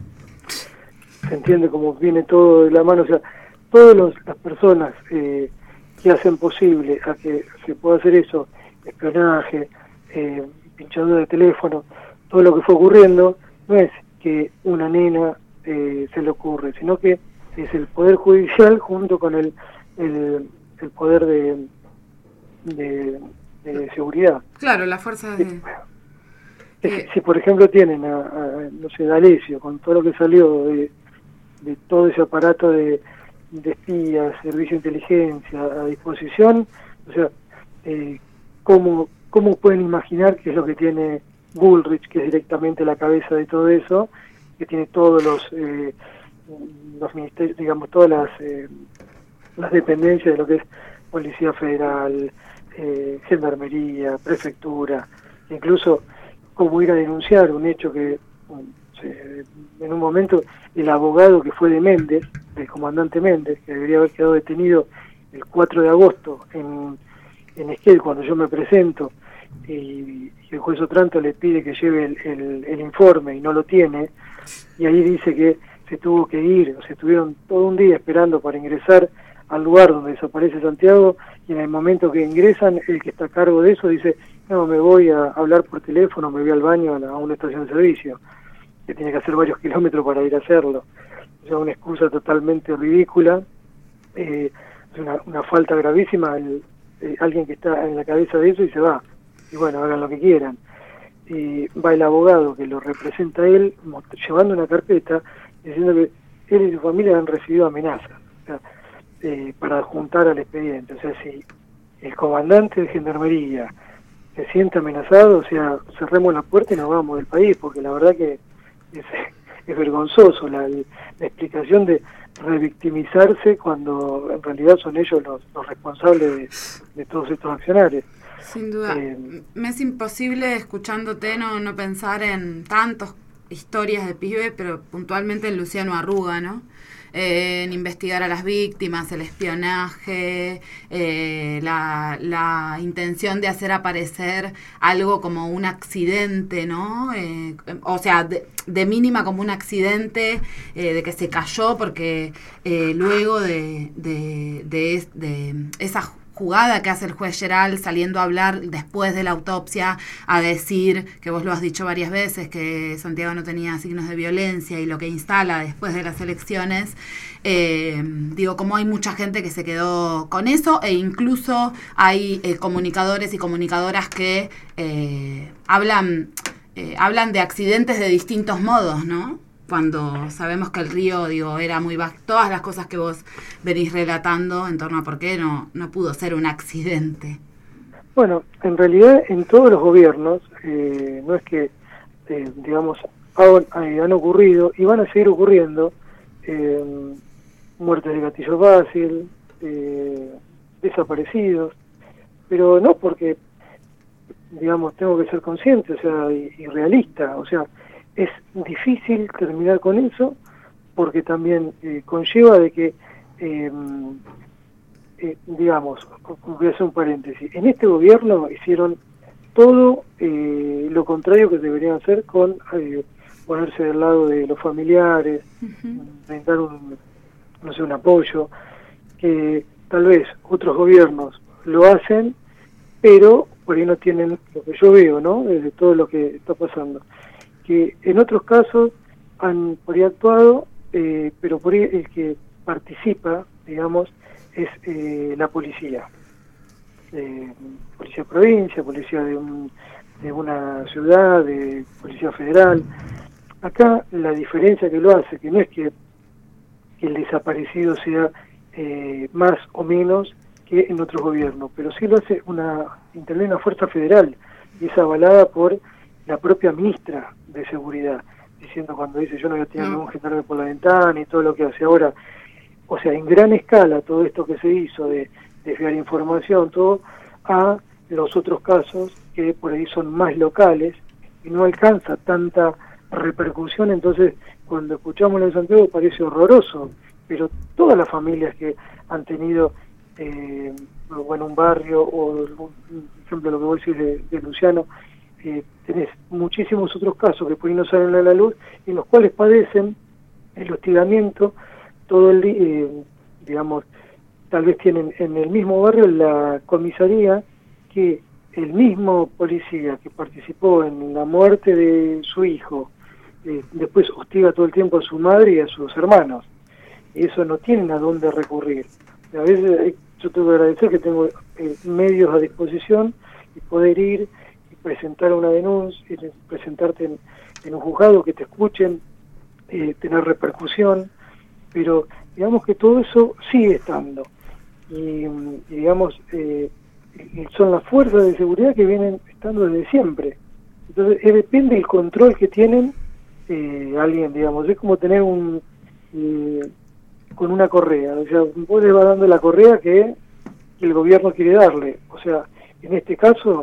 M: Se entiende cómo viene todo de la mano, o sea, todas los, las personas eh, que hacen posible a que se pueda hacer eso, espionaje, eh, pinchadura de teléfono, todo lo que fue ocurriendo, no es que una nena eh, se le ocurre, sino que es el Poder Judicial junto con el el, el Poder de, de, de Seguridad.
I: Claro, las fuerzas de...
M: Eh, si, por ejemplo, tienen a, a no sé, D'Alessio, con todo lo que salió de de todo ese aparato de, de espías, servicio de inteligencia a disposición, o sea, eh, ¿cómo, ¿cómo pueden imaginar qué es lo que tiene Bullrich, que es directamente la cabeza de todo eso, que tiene todos los, eh, los ministerios, digamos, todas las, eh, las dependencias de lo que es Policía Federal, eh, Gendarmería, Prefectura, incluso cómo ir a denunciar un hecho que bueno, se, en un momento el abogado que fue de Méndez, del comandante Méndez, que debería haber quedado detenido el cuatro de agosto en, en Esquel, cuando yo me presento, y, y el juez Otranto le pide que lleve el, el, el informe y no lo tiene, y ahí dice que se tuvo que ir, o sea, estuvieron todo un día esperando para ingresar al lugar donde desaparece Santiago, y en el momento que ingresan, el que está a cargo de eso dice, no, me voy a hablar por teléfono, me voy al baño a, la, a una estación de servicio, que tiene que hacer varios kilómetros para ir a hacerlo. O sea, una excusa totalmente ridícula, eh, es una, una falta gravísima, el, eh, alguien que está en la cabeza de eso y se va, y bueno, hagan lo que quieran. Y va el abogado que lo representa a él, llevando una carpeta, diciendo que él y su familia han recibido amenazas, o sea, eh, para juntar al expediente. O sea, si el comandante de Gendarmería se siente amenazado, o sea, cerremos la puerta y nos vamos del país, porque la verdad que es, es vergonzoso la, la explicación de revictimizarse cuando en realidad son ellos los, los responsables de, de todos estos accionarios.
I: Sin duda. Eh, me es imposible, escuchándote, no, no pensar en tantas historias de pibe, pero puntualmente en Luciano Arruga, ¿no? Eh, en investigar a las víctimas, el espionaje, eh, la, la intención de hacer aparecer algo como un accidente, ¿no? Eh, o sea, de, de mínima como un accidente, eh, de que se cayó porque eh, luego de, de, de, de esa jugada que hace el juez Geral saliendo a hablar después de la autopsia, a decir, que vos lo has dicho varias veces, que Santiago no tenía signos de violencia y lo que instala después de las elecciones, eh, digo, como hay mucha gente que se quedó con eso, e incluso hay eh, comunicadores y comunicadoras que eh, hablan, eh, hablan de accidentes de distintos modos, ¿no? Cuando sabemos que el río, digo, era muy bajo, todas las cosas que vos venís relatando en torno a por qué no, no pudo ser un accidente.
M: Bueno, en realidad en todos los gobiernos, eh, no es que, eh, digamos, han, han ocurrido y van a seguir ocurriendo eh, muertes de gatillo fácil, eh, desaparecidos, pero no porque, digamos, tengo que ser consciente, o sea, y, y realista, o sea, es difícil terminar con eso porque también eh, conlleva de que, eh, eh, digamos, voy a hacer un paréntesis, en este gobierno hicieron todo eh, lo contrario que deberían hacer con eh, ponerse del lado de los familiares, uh-huh. brindar un, no sé, un apoyo, que tal vez otros gobiernos lo hacen, pero por ahí no tienen lo que yo veo, ¿no? De todo lo que está pasando. Que en otros casos han por ahí actuado, eh, pero por ahí el que participa, digamos, es eh, la policía. Eh, policía de provincia, policía de, un, de una ciudad, de policía federal. Acá la diferencia que lo hace, que no es que, que el desaparecido sea eh, más o menos que en otros gobiernos, pero sí lo hace una, interviene una fuerza federal, y es avalada por la propia ministra de Seguridad, diciendo cuando dice yo no voy a tener ningún gendarme por la ventana y todo lo que hace ahora. O sea, en gran escala todo esto que se hizo de desviar información, todo, a los otros casos que por ahí son más locales y no alcanza tanta repercusión. Entonces, cuando escuchamos lo de Santiago parece horroroso, pero todas las familias que han tenido, eh, bueno, un barrio, o por ejemplo lo que vos decís de, de Luciano, Eh, tenés muchísimos otros casos que por ahí no salen a la luz, en los cuales padecen el hostigamiento todo el día, eh, digamos, tal vez tienen en el mismo barrio la comisaría que el mismo policía que participó en la muerte de su hijo, eh, después hostiga todo el tiempo a su madre y a sus hermanos, y eso no tienen a dónde recurrir. A veces eh, yo tengo que agradecer que tengo eh, medios a disposición y poder ir presentar una denuncia, presentarte en, en un juzgado, que te escuchen, eh, tener repercusión, pero digamos que todo eso sigue estando. Y, y digamos, eh, son las fuerzas de seguridad que vienen estando desde siempre. Entonces, eh, depende del control que tienen eh, alguien, digamos, es como tener un... Eh, con una correa, o sea, vos le vas dando la correa que, que el gobierno quiere darle. O sea, en este caso,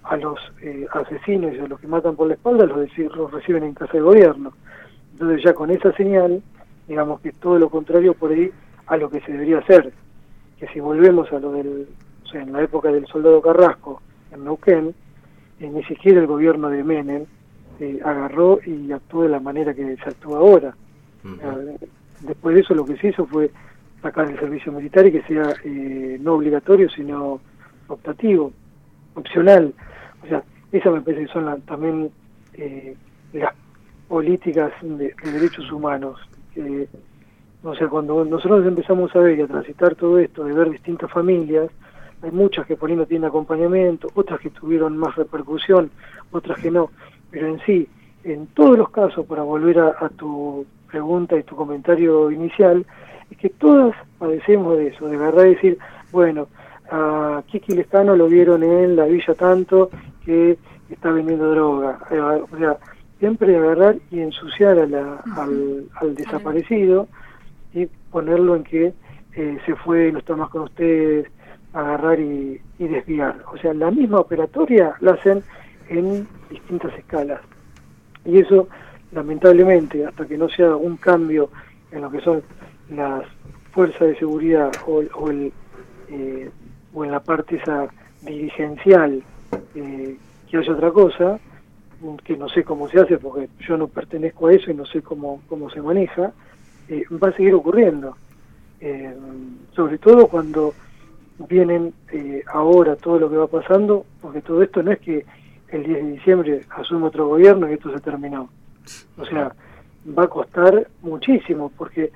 M: a los eh, asesinos y a los que matan por la espalda los, los reciben en casa de gobierno. Entonces ya con esa señal, digamos que es todo lo contrario por ahí a lo que se debería hacer, que si volvemos a lo del, o sea, en la época del soldado Carrasco, en Neuquén, eh, ni siquiera el gobierno de Menem eh, agarró y actuó de la manera que se actúa ahora. Uh-huh. eh, después de eso lo que se hizo fue sacar el servicio militar y que sea eh, no obligatorio, sino optativo, opcional. O sea, esas me parece que son la, también eh, las políticas de, de derechos humanos. Eh, o sea, cuando nosotros empezamos a ver y a transitar todo esto, de ver distintas familias, hay muchas que por ahí no tienen acompañamiento, otras que tuvieron más repercusión, otras que no, pero en sí, en todos los casos, para volver a, a tu pregunta y tu comentario inicial, es que todas padecemos de eso, de verdad decir, bueno, a Kiki Lescano lo vieron en la villa tanto que está vendiendo droga, o sea, siempre agarrar y ensuciar a la, al, al desaparecido y ponerlo en que eh, se fue, no está más con ustedes, agarrar y, y desviar. O sea, la misma operatoria la hacen en distintas escalas. Y eso, lamentablemente, hasta que no sea un cambio en lo que son las fuerzas de seguridad o, o, el, eh, o en la parte esa dirigencial, eh, que haya otra cosa, que no sé cómo se hace porque yo no pertenezco a eso y no sé cómo, cómo se maneja, eh, va a seguir ocurriendo. Eh, sobre todo cuando vienen eh, ahora todo lo que va pasando, porque todo esto no es que el diez de diciembre asume otro gobierno y esto se terminó. O sea, va a costar muchísimo, porque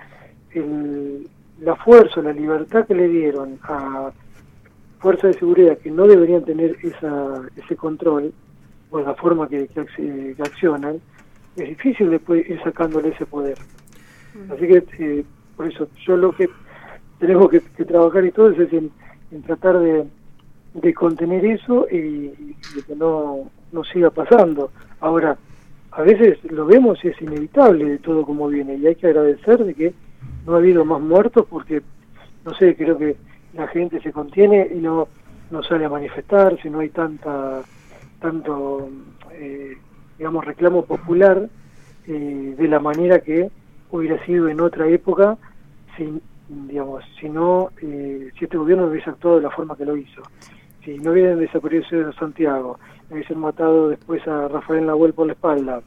M: el, la fuerza, la libertad que le dieron a fuerzas de seguridad que no deberían tener esa, ese control, o la forma que, que, que accionan, es difícil después ir sacándole ese poder. Así que, eh, por eso, yo lo que tenemos que, que trabajar y todo es en, en tratar de, de contener eso y, y que no, no siga pasando. Ahora, a veces lo vemos y es inevitable de todo como viene, y hay que agradecer de que no ha habido más muertos porque, no sé, creo que la gente se contiene y no, no sale a manifestarse, no hay tanta tanto, eh, digamos, reclamo popular eh, de la manera que hubiera sido en otra época, si, digamos, si no, eh, si este gobierno hubiese actuado de la forma que lo hizo. Si no hubieran desaparecido Santiago, hubiesen matado después a Rafael Nahuel por la espalda,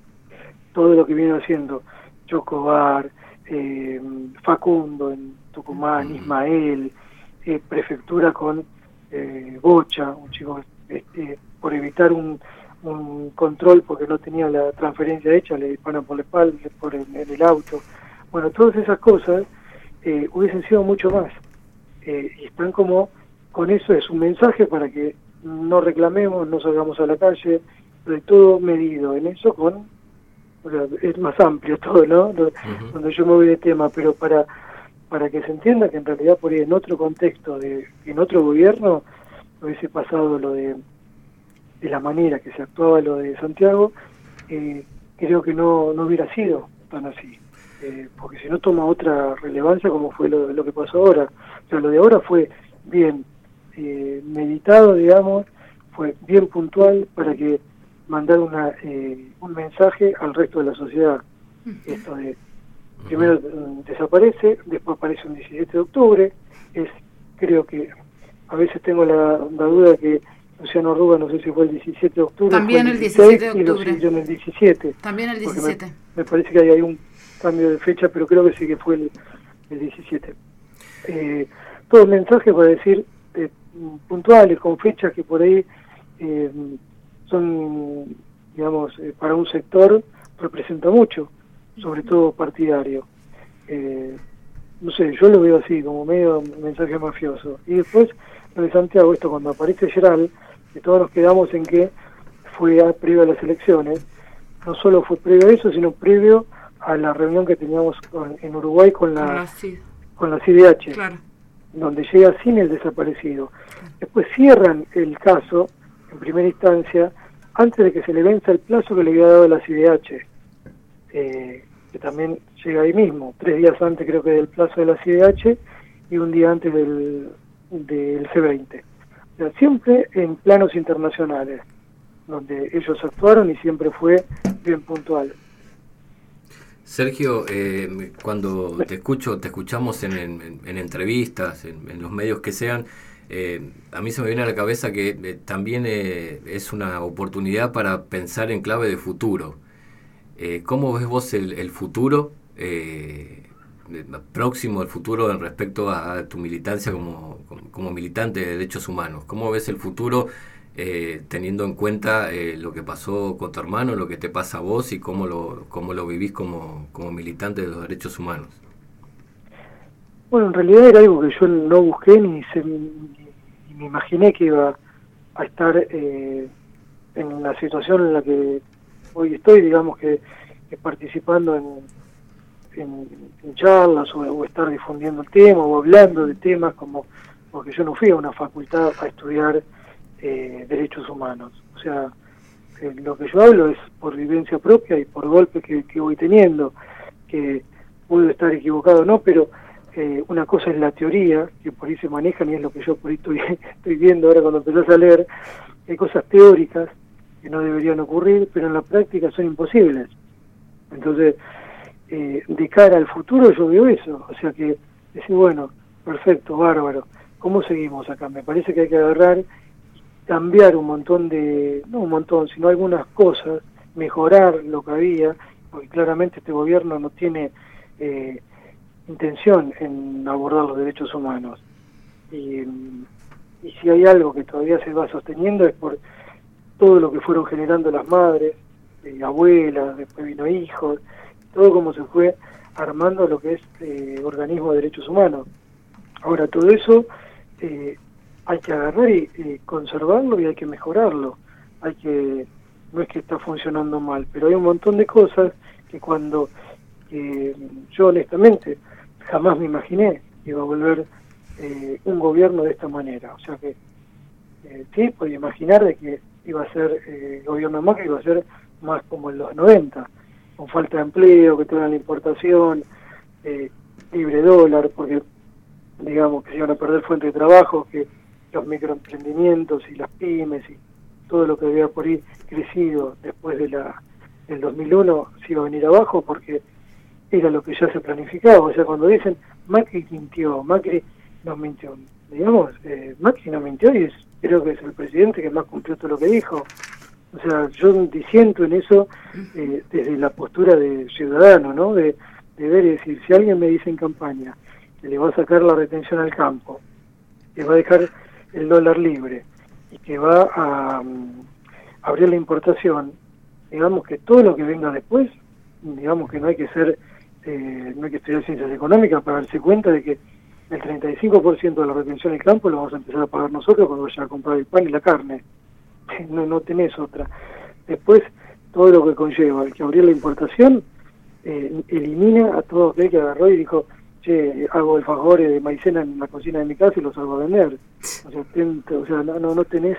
M: todo lo que viene haciendo Chocobar, eh, Facundo en Tucumán, Ismael, eh, prefectura con eh, Bocha, un chico, este, por evitar un, un control porque no tenía la transferencia hecha, le disparan por la espalda, por el, en el auto. Bueno, todas esas cosas eh, hubiesen sido mucho más. Eh, y están como, con eso es un mensaje para que no reclamemos, no salgamos a la calle, de todo medido en eso con, o sea, es más amplio todo, ¿no? Uh-huh. Donde yo me voy de tema, pero para para que se entienda que en realidad por ahí en otro contexto, de en otro gobierno, hubiese pasado lo de de la manera que se actuaba lo de Santiago, eh, creo que no, no hubiera sido tan así, eh, porque si no toma otra relevancia como fue lo, lo que pasó ahora. O sea, lo de ahora fue bien eh, meditado, digamos, fue bien puntual para que mandar una, eh, un mensaje al resto de la sociedad. Esto de, primero uh, desaparece, después aparece un diecisiete de octubre, es, creo que a veces tengo la, la duda que Luciano Arruga, no sé si fue el diecisiete de octubre.
I: También el
M: dieciséis,
I: diecisiete de octubre.
M: Y lo siguió en el diecisiete.
I: También el diecisiete.
M: Me, me parece que hay, hay un cambio de fecha, pero creo que sí que fue el, el diecisiete. Eh, todos mensajes para decir eh, puntuales, con fechas que por ahí eh, son, digamos, eh, para un sector representa mucho, sobre todo partidario. Eh, no sé, yo lo veo así, como medio mensaje mafioso. Y después, lo de Santiago, esto cuando aparece Geral, que todos nos quedamos en que fue a, previo a las elecciones, no solo fue previo a eso, sino previo a la reunión que teníamos con, en Uruguay con la,
I: con la, C I D.
M: Con la C I D H,
I: claro,
M: donde llega sin el desaparecido. Después cierran el caso, en primera instancia, antes de que se le venza el plazo que le había dado la C I D H, eh, que también llega ahí mismo, tres días antes creo que del plazo de la C I D H y un día antes del, del C veinte. O sea, siempre en planos internacionales, donde ellos actuaron y siempre fue bien puntual.
B: Sergio, eh, cuando te escucho, te escuchamos en, en, en entrevistas, en, en los medios que sean, eh, a mí se me viene a la cabeza que eh, también eh, es una oportunidad para pensar en clave de futuro. Eh, ¿Cómo ves vos el, el futuro, eh, próximo al futuro en respecto a, a tu militancia como, como, como militante de derechos humanos? ¿Cómo ves el futuro eh, teniendo en cuenta eh, lo que pasó con tu hermano, lo que te pasa a vos y cómo lo, cómo lo vivís como, como militante de los derechos humanos?
M: Bueno, en realidad era algo que yo no busqué ni, se, ni, ni me imaginé que iba a estar eh, en la situación en la que hoy estoy, digamos que, que participando en, en, en charlas o, o estar difundiendo el tema o hablando de temas como, porque yo no fui a una facultad a estudiar eh, derechos humanos. O sea, eh, lo que yo hablo es por vivencia propia y por golpes que, que voy teniendo, que puedo estar equivocado o no, pero eh, una cosa es la teoría, que por ahí se manejan y es lo que yo por ahí estoy, estoy viendo ahora cuando empezás a leer. Hay cosas teóricas que no deberían ocurrir, pero en la práctica son imposibles. Entonces, eh, de cara al futuro yo veo eso, o sea que decir, bueno, perfecto, bárbaro, ¿cómo seguimos acá? Me parece que hay que agarrar, cambiar un montón de, no un montón, sino algunas cosas, mejorar lo que había, porque claramente este gobierno no tiene eh, intención en abordar los derechos humanos. Y, y si hay algo que todavía se va sosteniendo es por todo lo que fueron generando las madres, eh, abuelas, después vino hijos, todo como se fue armando lo que es eh, organismo de derechos humanos. Ahora, todo eso eh, hay que agarrar y eh, conservarlo y hay que mejorarlo. Hay que, no es que está funcionando mal, pero hay un montón de cosas que cuando eh, yo honestamente jamás me imaginé que iba a volver eh, un gobierno de esta manera. O sea que eh, sí, podía imaginar de que iba a ser eh, el gobierno de Macri, iba a ser más como en los noventa, con falta de empleo, que tengan la importación, eh, libre dólar, porque digamos que se iban a perder fuentes de trabajo, que los microemprendimientos y las pymes y todo lo que había por ahí crecido después de la del dos mil uno se iba a venir abajo, porque era lo que ya se planificaba. O sea, cuando dicen Macri mintió, Macri nos mintió, digamos, eh, Macri no mintió y es, creo que es el presidente que más cumplió todo lo que dijo. O sea, yo disiento en eso eh, desde la postura de ciudadano, ¿no? De, de ver y decir, si alguien me dice en campaña que le va a sacar la retención al campo, que va a dejar el dólar libre y que va a um, abrir la importación, digamos que todo lo que venga después, digamos que no hay que ser, eh, no hay que estudiar ciencias económicas para darse cuenta de que el treinta y cinco por ciento de la retención del campo lo vamos a empezar a pagar nosotros cuando vayan a comprar el pan y la carne. No, no tenés otra. Después, todo lo que conlleva el que abrir la importación, eh, elimina a todo aquel que agarró y dijo, che, hago el favor de maicena en la cocina de mi casa y lo salgo a vender. O sea, ten, o sea no, no, no tenés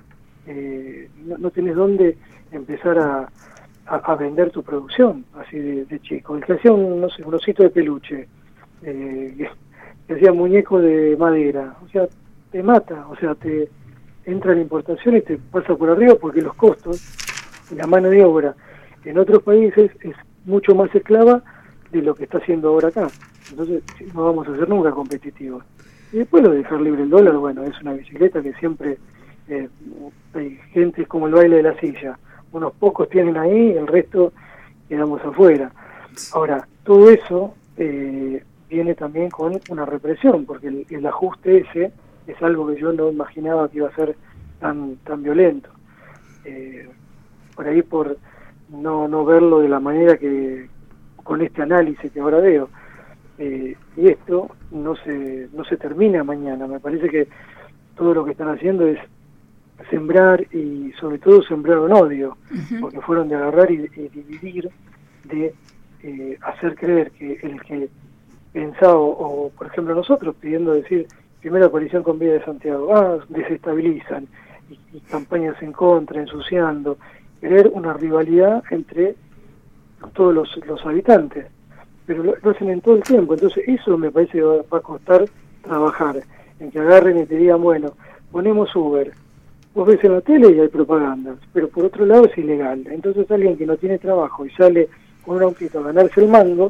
M: eh, no, no tenés dónde empezar a, a, a vender tu producción, así de, de chico. El que hacía un, no sé, un osito de peluche, eh, que, que hacía muñeco de madera, o sea, te mata, o sea, te entra la importación y te pasa por arriba porque los costos y la mano de obra en otros países es mucho más esclava de lo que está haciendo ahora acá. Entonces no vamos a ser nunca competitivos. Y después lo de dejar libre el dólar, bueno, es una bicicleta que siempre eh, hay gente, es como el baile de la silla. Unos pocos tienen ahí, el resto quedamos afuera. Ahora, todo eso eh, viene también con una represión, porque el, el ajuste ese es algo que yo no imaginaba que iba a ser tan tan violento. Eh, por ahí por no no verlo de la manera que, con este análisis que ahora veo. Eh, y esto no se no se termina mañana. Me parece que todo lo que están haciendo es sembrar y sobre todo sembrar un odio, uh-huh. porque fueron de agarrar y, y dividir, de eh, hacer creer que el que pensaba, o por ejemplo nosotros pidiendo decir primera coalición con Vía de Santiago, ah, desestabilizan, y, y campañas en contra, ensuciando, querer una rivalidad entre todos los, los habitantes, pero lo, lo hacen en todo el tiempo. Entonces eso me parece que va, va a costar trabajar, en que agarren y te digan, bueno, ponemos Uber. Vos ves en la tele y hay propaganda, pero por otro lado es ilegal. Entonces alguien que no tiene trabajo y sale con un autito a ganarse el mango,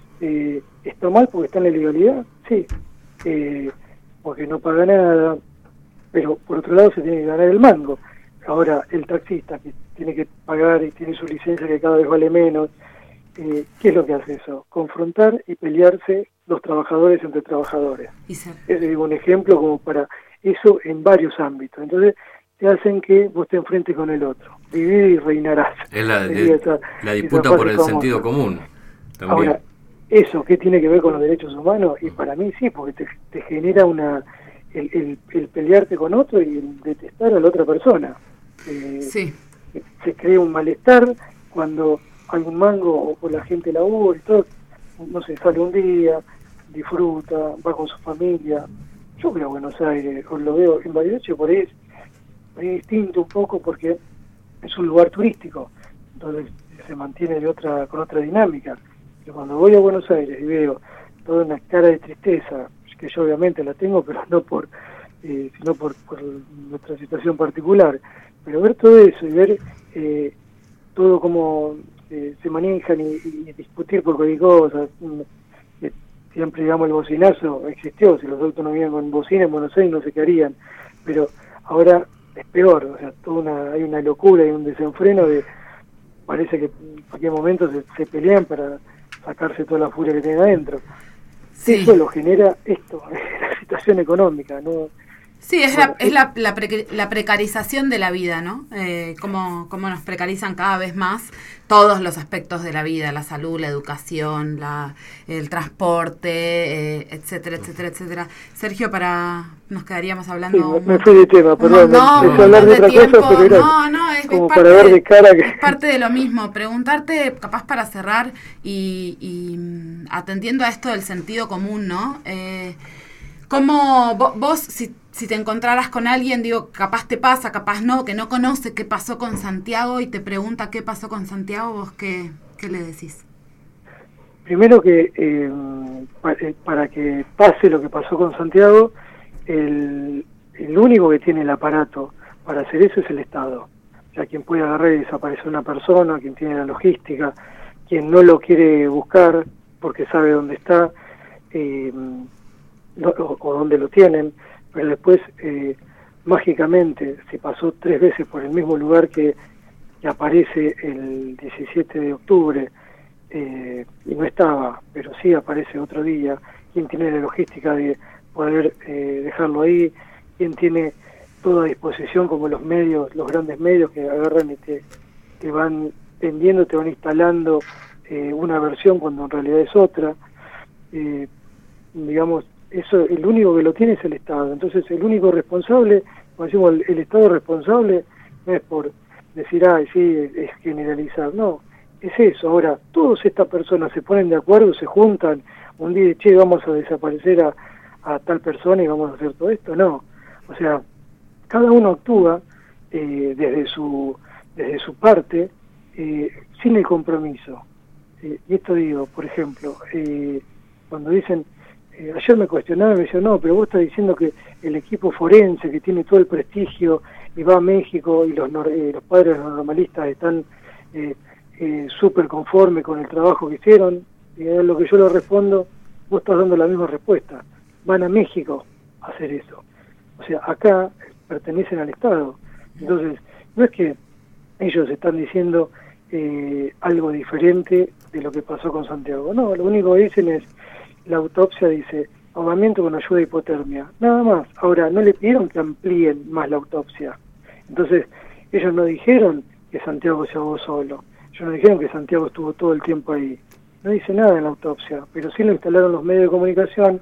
M: eh, ¿está mal porque está en la ilegalidad? Sí, eh, porque no paga nada, pero por otro lado se tiene que ganar el mango. Ahora, el taxista que tiene que pagar y tiene su licencia que cada vez vale menos, eh, ¿qué es lo que hace eso? Confrontar y pelearse los trabajadores entre trabajadores. Ese es un ejemplo como para eso en varios ámbitos. Entonces, te hacen que vos te enfrentes con el otro. Divide y reinarás.
B: Es la, de, esa, la disputa por el famosa. Sentido común. También.
M: Ahora, ¿eso qué tiene que ver con los derechos humanos? Y para mí sí, porque te, te genera una el, el, el pelearte con otro y el detestar a la otra persona. Eh,
I: sí.
M: Se crea un malestar cuando hay un mango o la gente labura y todo. No sé, sale un día, disfruta, va con su familia. Yo veo a Buenos Aires, o lo veo en Bariloche, por ahí es distinto un poco porque es un lugar turístico, entonces se mantiene de otra con otra dinámica. Pero cuando voy a Buenos Aires y veo toda una cara de tristeza, que yo obviamente la tengo, pero no por eh, sino por, por nuestra situación particular, pero ver todo eso y ver eh, todo cómo eh, se manejan y, y discutir por cualquier cosa, eh, siempre digamos el bocinazo existió, si los autos no vivían con bocina en Buenos Aires no sé qué harían, pero ahora es peor, o sea, toda una, hay una locura y un desenfreno de, parece que en cualquier momento se, se pelean para sacarse toda la furia que tienen adentro. Sí. Eso lo genera esto, la situación económica, ¿no?
I: Sí, es, bueno, la, es la, la, pre, la precarización de la vida, ¿no? Eh, cómo, cómo nos precarizan cada vez más todos los aspectos de la vida, la salud, la educación, la, el transporte, eh, etcétera, etcétera, etcétera. Sergio, para nos quedaríamos hablando...
M: Sí, me fui de tema, perdón.
I: No,
M: no, hablar de otra
I: tiempo,
M: cosa, pero era
I: no, no, es,
M: como
I: es
M: para ver de cara que...
I: es parte de lo mismo. Preguntarte, capaz para cerrar y, y atendiendo a esto del sentido común, ¿no? Eh, ¿Cómo vos, vos si, si te encontraras con alguien, digo, capaz te pasa, capaz no, que no conoce qué pasó con Santiago y te pregunta qué pasó con Santiago, vos qué, qué le decís?
M: Primero que eh, para, para que pase lo que pasó con Santiago, el, el único que tiene el aparato para hacer eso es el Estado. O sea, quien puede agarrar y desaparecer una persona, quien tiene la logística, quien no lo quiere buscar porque sabe dónde está, eh, no, o, o dónde lo tienen, pero después eh, mágicamente se pasó tres veces por el mismo lugar que, que aparece el diecisiete de octubre eh, y no estaba, pero sí aparece otro día. ¿Quién tiene la logística de poder eh, dejarlo ahí? ¿Quién tiene toda a disposición como los medios, los grandes medios que agarran y te, te van vendiendo, te van instalando eh, una versión cuando en realidad es otra? Eh, digamos, eso, el único que lo tiene es el Estado. Entonces el único responsable, como decimos, el, el Estado responsable no es por decir, ay, sí, es, es generalizar, no, es eso. Ahora, todas estas personas se ponen de acuerdo, se juntan un día y, che, vamos a desaparecer a, a tal persona y vamos a hacer todo esto, no. O sea, cada uno actúa eh, desde su desde su parte, eh, sin el compromiso. Eh, y esto digo, por ejemplo, eh, cuando dicen, eh, ayer me cuestionaban y me decían, no, pero vos estás diciendo que el equipo forense, que tiene todo el prestigio, y va a México, y los, eh, los padres de los normalistas están eh, eh, súper conformes con el trabajo que hicieron, y a lo que yo le respondo, vos estás dando la misma respuesta. Van a México a hacer eso. O sea, acá pertenecen al Estado. Entonces, no es que ellos están diciendo eh, algo diferente de lo que pasó con Santiago. No, lo único que dicen es, la autopsia dice, ahogamiento con ayuda de hipotermia. Nada más. Ahora, no le pidieron que amplíen más la autopsia. Entonces, ellos no dijeron que Santiago se ahogó solo. Ellos no dijeron que Santiago estuvo todo el tiempo ahí. No dice nada en la autopsia, pero sí lo instalaron los medios de comunicación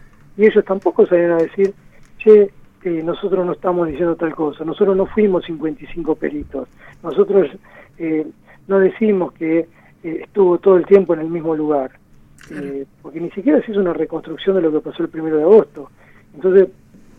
M: y ellos tampoco salieron a decir, che, eh, nosotros no estamos diciendo tal cosa, nosotros no fuimos cincuenta y cinco peritos, nosotros eh, no decimos que eh, estuvo todo el tiempo en el mismo lugar, eh, porque ni siquiera se hizo una reconstrucción de lo que pasó el primero de agosto. Entonces,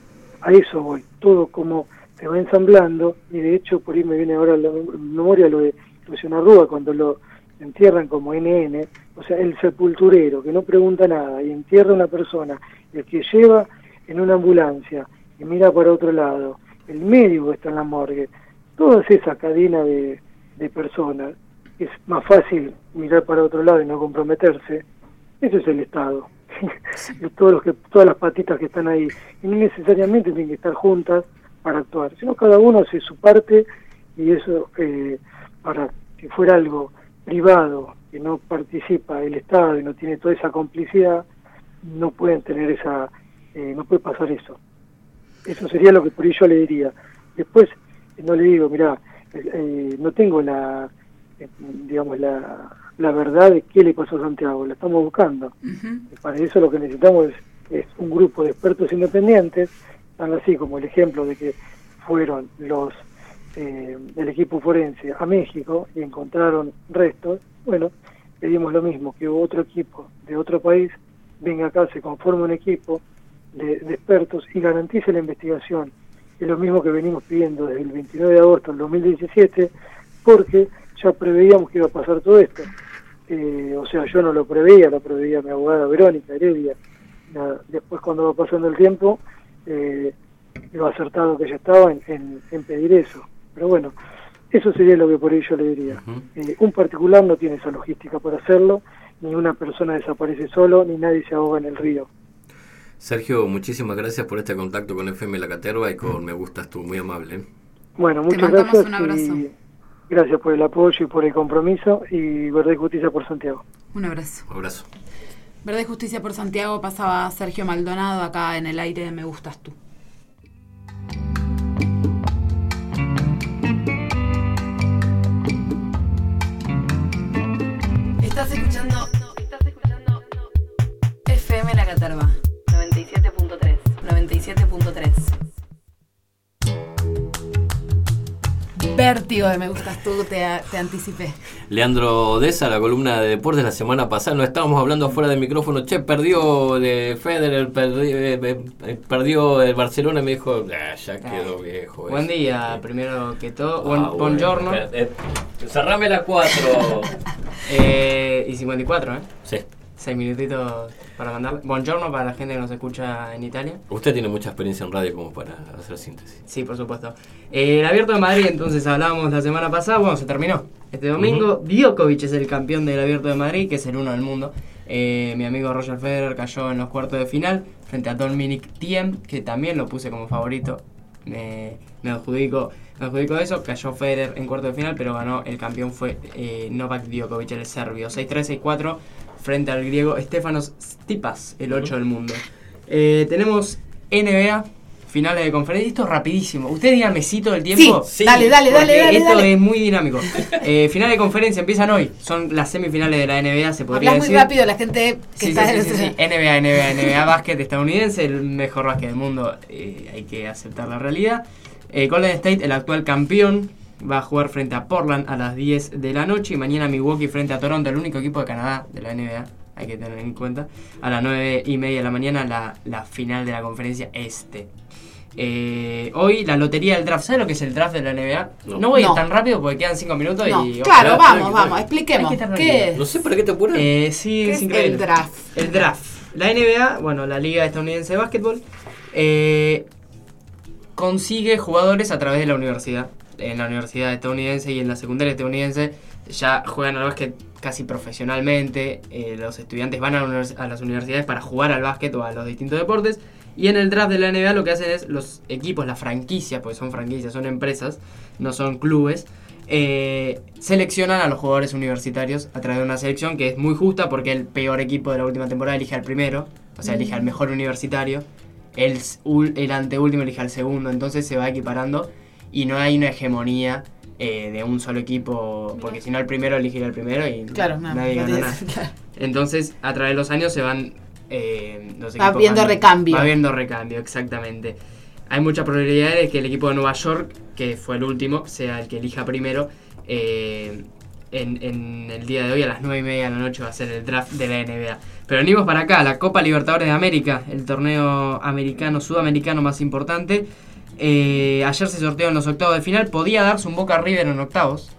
M: a eso voy, todo como se va ensamblando, y de hecho por ahí me viene ahora la memoria lo de Luciano Rúa cuando lo entierran como N N, o sea, el sepulturero que no pregunta nada y entierra a una persona, el que lleva en una ambulancia y mira para otro lado, el médico que está en la morgue, toda esa cadena de, de personas, es más fácil mirar para otro lado y no comprometerse. Ese es el Estado. Todos los que, todas las patitas que están ahí, y no necesariamente tienen que estar juntas para actuar, sino cada uno hace su parte, y eso, eh, para que fuera algo privado, que no participa el Estado y no tiene toda esa complicidad, no pueden tener esa, eh, no puede pasar eso. Eso sería lo que por ello le diría. Después, no le digo, mira, eh, no tengo la, eh, digamos, la, la verdad de qué le pasó a Santiago, la estamos buscando. Uh-huh. Para eso lo que necesitamos es, es un grupo de expertos independientes, tan así como el ejemplo de que fueron los eh, el equipo forense a México y encontraron restos. Bueno, pedimos lo mismo, que otro equipo de otro país venga acá, se conforme un equipo de, de expertos y garantice la investigación. Es lo mismo que venimos pidiendo desde el veintinueve de agosto del dos mil diecisiete, porque ya preveíamos que iba a pasar todo esto. Eh, o sea, yo no lo preveía, lo preveía mi abogada Verónica Heredia. Nada, después, cuando va pasando el tiempo, eh, lo acertado que ella estaba en, en, en pedir eso. Pero bueno, eso sería lo que por ello le diría. Uh-huh. Eh, un particular no tiene esa logística para hacerlo, ni una persona desaparece solo, ni nadie se ahoga en el río.
B: Sergio, muchísimas gracias por este contacto con F M La Caterva y con Me Gustas Tú, muy amable.
M: Bueno, muchas gracias y gracias por el apoyo y por el compromiso, y Verdad y Justicia por Santiago.
I: Un abrazo.
B: Un abrazo.
I: Verdad y Justicia por Santiago, pasaba Sergio Maldonado acá en el aire de Me Gustas Tú.
A: Estás escuchando, estás escuchando F M La Caterva noventa y siete punto tres. noventa y siete punto tres.
I: Vértigo de Me Gustas Tú, te, te anticipé.
B: Leandro Deza, la columna de deportes la semana pasada, nos estábamos hablando afuera del micrófono, che, perdió de Federer, perdió, eh, perdió el Barcelona, y me dijo, ah, ya quedó viejo.
N: Buen
B: eso.
N: día, primero que todo,
B: Ah,
N: buen,
B: bueno,
N: buongiorno.
B: Eh, eh, cerrame las cuatro.
N: eh, y cincuenta y cuatro, ¿eh?
B: Sí.
N: Seis minutitos para mandarle. Buongiorno para la gente que nos escucha en Italia.
B: Usted tiene mucha experiencia en radio como para hacer síntesis.
N: Sí, por supuesto. Eh, el Abierto de Madrid, entonces hablábamos la semana pasada, bueno, se terminó. Este domingo, uh-huh. Djokovic es el campeón del Abierto de Madrid, que es el uno del mundo. Eh, mi amigo Roger Federer cayó en los cuartos de final frente a Dominic Thiem, que también lo puse como favorito. Me, me adjudico me adjudico eso. Cayó Federer en cuartos de final, pero ganó, el campeón fue eh, Novak Djokovic, el serbio. seis tres, seis cuatro frente al griego Stefanos Tsitsipas, el ocho del mundo. Eh, tenemos N B A, finales de conferencia. Esto es rapidísimo. ¿Usted diga mesito del tiempo?
I: Sí, sí, dale, dale, dale, dale.
N: Esto
I: dale.
N: es muy dinámico. Eh, finales de conferencia empiezan hoy. Son las semifinales de la N B A, se podría
I: Hablas
N: decir.
I: muy rápido, la gente que
N: sí,
I: está
N: sí,
I: en
N: sí,
I: el...
N: sí, sí. N B A, N B A, N B A, básquet estadounidense, el mejor básquet del mundo. Eh, hay que aceptar la realidad. Eh, Golden State, el actual campeón, va a jugar frente a Portland a las diez de la noche. Y mañana Milwaukee frente a Toronto, el único equipo de Canadá de la N B A. Hay que tener en cuenta. A las nueve y media de la mañana la, la final de la conferencia este. Eh, hoy la lotería del draft. ¿Sabes lo que es el draft de la N B A? No, no voy
I: no.
N: tan rápido porque quedan cinco minutos
I: no.
N: y...
I: Claro,
N: ojalá,
I: vamos, vamos, expliquemos. ¿Qué es?
B: No sé para qué te apuras.
N: Eh, sí,
I: ¿Qué
N: es
I: es
N: increíble.
I: el draft?
N: El draft. La N B A, bueno, la Liga Estadounidense de Básquetbol, eh, consigue jugadores a través de la universidad. En la universidad estadounidense y en la secundaria estadounidense ya juegan al básquet casi profesionalmente. Eh, los estudiantes van a, univers- a las universidades para jugar al básquet o a los distintos deportes. Y en el draft de la N B A lo que hacen es los equipos, las franquicias, porque son franquicias, son empresas, no son clubes, eh, seleccionan a los jugadores universitarios a través de una selección que es muy justa porque el peor equipo de la última temporada elige al primero, o sea, elige al mejor universitario, el, el anteúltimo elige al segundo, entonces se va equiparando y no hay una hegemonía eh, de un solo equipo, porque si no el primero elige al primero y
I: claro, no,
N: nadie
I: no
N: gana
I: tiene-
N: nada.
I: claro.
N: Entonces, a través de los años se van... Eh, los
I: Va
N: equipos
I: viendo
N: van-
I: recambio.
N: Va viendo recambio, exactamente. Hay mucha probabilidad de que el equipo de Nueva York, que fue el último, sea el que elija primero. Eh, en, en el día de hoy a las nueve y media de la noche va a ser el draft de la N B A. Pero venimos para acá, la Copa Libertadores de América, el torneo americano, sudamericano más importante. Eh, ayer se sortearon los octavos de final. Podía darse un Boca River en octavos.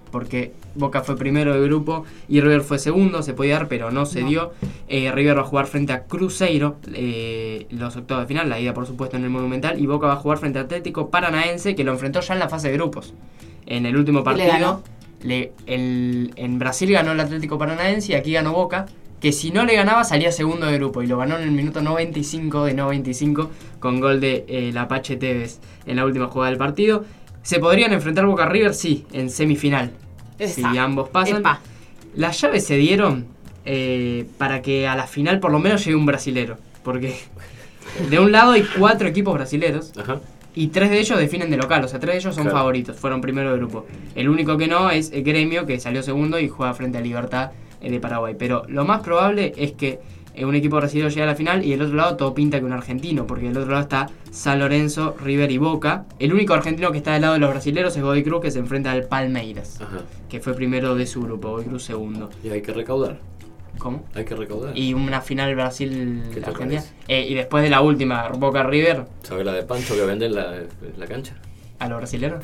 N: porque Boca fue primero de grupo y River fue segundo, se podía dar, pero no se no. dio. Eh, River va a jugar frente a Cruzeiro, eh, los octavos de final, la ida por supuesto en el Monumental, y Boca va a jugar frente a Atlético Paranaense, que lo enfrentó ya en la fase de grupos. En el último partido,
I: ¿Le ganó?
N: Le, el, en Brasil ganó el Atlético Paranaense y aquí ganó Boca, que si no le ganaba salía segundo de grupo, y lo ganó en el minuto noventa y cinco de noventa y cinco con gol de eh, la Apache Tevez en la última jugada del partido. ¿Se podrían enfrentar Boca River? Sí, en semifinal. Esa. Si ambos pasan. Epa. Las llaves se dieron eh, para que a la final por lo menos llegue un brasilero. Porque de un lado hay cuatro equipos brasileros. Ajá. Y tres de ellos definen de local. O sea, tres de ellos son claro. favoritos. Fueron primero de grupo. El único que no es el Gremio, que salió segundo y juega frente a Libertad eh, de Paraguay. Pero lo más probable es que un equipo brasileño llega a la final y del otro lado todo pinta que un argentino, porque del otro lado está San Lorenzo, River y Boca. El único argentino que está del lado de los brasileños es Godoy Cruz, que se enfrenta al Palmeiras. Ajá. Que fue primero de su grupo, Godoy Cruz segundo.
B: Y hay que recaudar.
N: ¿Cómo?
B: Hay que recaudar.
N: Y una final Brasil-Argentina. Eh, y después de la última, Boca River.
B: ¿Sabes la de Pancho que venden en la, la cancha?
N: ¿A los brasileños?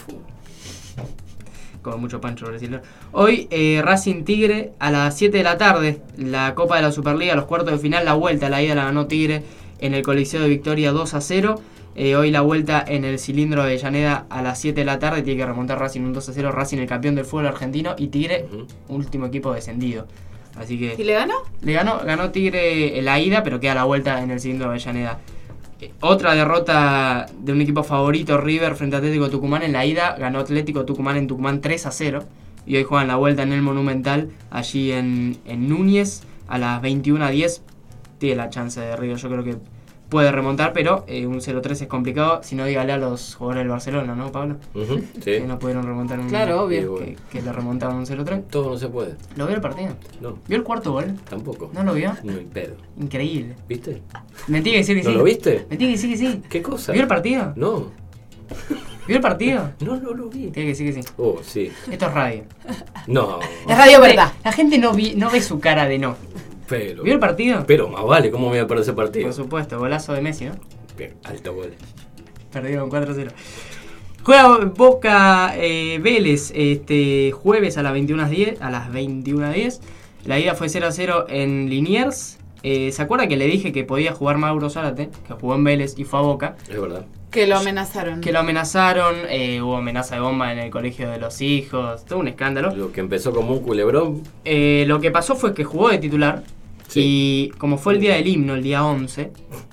N: Como mucho Pancho brasileño. Hoy eh, Racing Tigre a las siete de la tarde, la Copa de la Superliga, los cuartos de final, la vuelta, la ida la ganó Tigre en el Coliseo de Victoria dos a cero. Eh, hoy la vuelta en el Cilindro de Avellaneda a las siete de la tarde, tiene que remontar Racing un dos a cero, Racing el campeón del fútbol argentino y Tigre uh-huh. último equipo descendido. Así que
I: ¿y le ganó?
N: Le ganó, ganó Tigre la ida, pero queda la vuelta en el Cilindro de Avellaneda. Eh, otra derrota de un equipo favorito, River frente a Atlético Tucumán en la ida, ganó Atlético Tucumán en Tucumán tres a cero. Y hoy juegan la vuelta en el Monumental, allí en, en Núñez, a las veintiuna a diez. Tiene la chance de River, yo creo que puede remontar, pero eh, un cero tres es complicado. Si no, dígale a los jugadores del Barcelona, ¿no, Pablo?
B: Uh-huh, sí.
N: Que no pudieron remontar un
I: claro, obvio.
N: Que, que, que le remontaron un cero tres.
B: Todo no se puede.
N: ¿Lo vio el partido?
B: No.
N: ¿Vio el cuarto gol?
B: Tampoco.
N: ¿No lo vio?
B: No hay pedo.
N: Increíble.
B: ¿Viste?
N: Me tiene que decir que
B: ¿No
N: sí.
B: lo viste?
N: Me tiene que decir que sí.
B: ¿Qué cosa?
N: ¿Vio el partido?
B: No.
N: ¿Vio el partido?
B: No, no lo vi.
N: Tiene que decir que sí.
B: Oh, sí.
N: Esto es radio.
B: No.
I: Es radio verdad.
N: La gente no, vi, no ve su cara de no.
B: Pero,
N: ¿vio el partido?
B: Pero más vale, ¿cómo me voy a perder ese partido?
N: Por supuesto, golazo de Messi, ¿no?
B: Bien, alto gol.
N: Perdieron cuatro a cero. Juega Boca eh, Vélez este jueves a las veintiuna a diez. A las veintiuna a diez. La ida fue cero a cero en Liniers. Eh, ¿Se acuerda que le dije que podía jugar Mauro Zárate? Que jugó en Vélez y fue a Boca.
B: Es verdad.
I: Que lo amenazaron.
N: Que lo amenazaron, eh, hubo amenaza de bomba en el colegio de los hijos, todo un escándalo.
B: Lo que empezó como un culebrón.
N: Eh, lo que pasó fue que jugó de titular, sí. Y como fue el día del himno, el día once,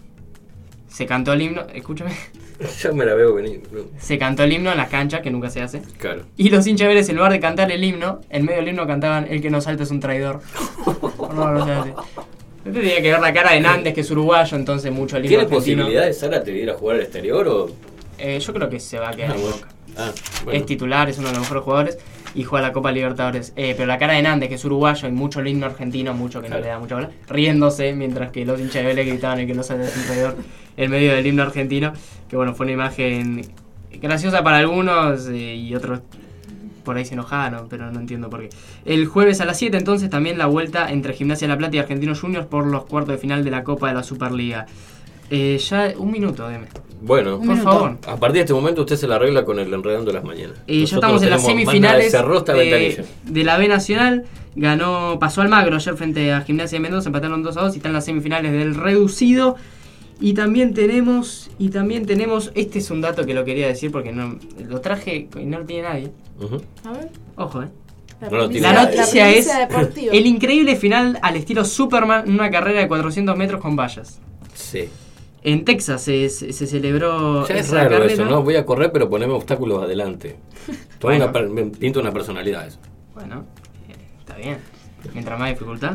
N: se cantó el himno, escúchame.
B: Ya me la veo venir. No.
N: Se cantó el himno en las canchas, que nunca se hace.
B: Claro.
N: Y los hinchas Vélez, en lugar de cantar el himno, en medio del himno cantaban "El que no salta es un traidor". No, no, no, no. Yo tenía que ver la cara de Nández, que es uruguayo, entonces mucho el himno
B: ¿Tiene
N: argentino.
B: posibilidad de Zárate de ir a jugar al exterior o...?
N: Eh, yo creo que se va a quedar
B: ah,
N: en
B: bueno.
N: Boca.
B: Ah, bueno.
N: Es titular, es uno de los mejores jugadores y juega la Copa Libertadores. Eh, pero la cara de Nández, que es uruguayo, y mucho el himno argentino, mucho que claro. no le da mucha bola, riéndose mientras que los hinchas de Vélez gritaban el que no sale un traidor en medio del himno argentino. Que bueno, fue una imagen graciosa para algunos eh, y otros por ahí se enojaron, pero no entiendo por qué. El jueves a las siete entonces también la vuelta entre Gimnasia de La Plata y Argentinos Juniors por los cuartos de final de la Copa de la Superliga. Eh, ya un minuto, deme.
B: Bueno,
N: por favor.
B: A partir de este momento usted se la arregla con el Enredando las Mañanas.
N: Eh, ya estamos en las semifinales de, de la B Nacional. Ganó, pasó Almagro ayer frente a Gimnasia de Mendoza, empataron dos a dos y están en las semifinales del reducido. Y también tenemos, y también tenemos, este es un dato que lo quería decir porque no lo traje y no lo tiene nadie.
I: Uh-huh. A ver.
N: Ojo, eh.
I: La,
B: no
N: la noticia es
I: deportiva.
N: El increíble final al estilo Superman en una carrera de cuatrocientos metros con vallas.
B: Sí.
N: En Texas se, se, se celebró
B: ya
N: esa
B: es raro
N: carrera.
B: Eso, ¿no? Voy a correr pero poneme obstáculos adelante. Bueno. Una, me pinto una personalidad eso.
N: Bueno, eh, está bien. Mientras más dificultad.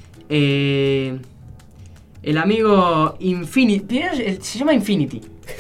N: Eh, el amigo Infinity, se llama Infinity.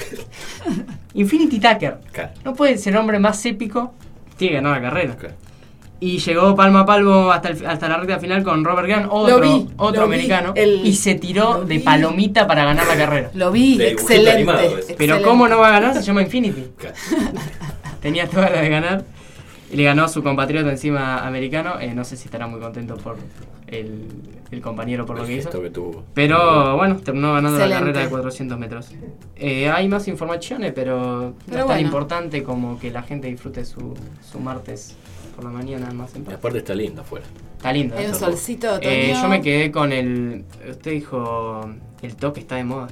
N: Infinity Tucker.
B: Claro.
N: No puede ser el hombre más épico. Tiene que ganar la carrera.
B: Claro.
N: Y llegó palmo a palmo hasta, el, hasta la recta final con Robert Grant, otro,
I: vi,
N: otro americano,
I: el,
N: y se tiró de palomita para ganar la carrera.
I: Lo vi,
B: de
I: excelente,
B: animado,
N: Pero excelente. ¿Cómo no va a ganar? Se llama Infinity.
B: Claro.
N: Tenía toda la de ganar. Y le ganó a su compatriota encima americano. Eh, no sé si estará muy contento por el, el compañero por
B: el
N: lo que hizo.
B: Que tuvo.
N: Pero bueno, terminó ganando excelente. La carrera de cuatrocientos metros. Eh, hay más informaciones, pero, pero no es tan bueno. Importante como que la gente disfrute su, su martes por la mañana más
B: Y
N: temprano.
B: aparte está lindo afuera.
N: Está lindo.
I: Hay un
N: está
I: solcito
N: lindo.
I: otoño.
N: Eh, yo me quedé con el... Usted dijo... El toque está de moda.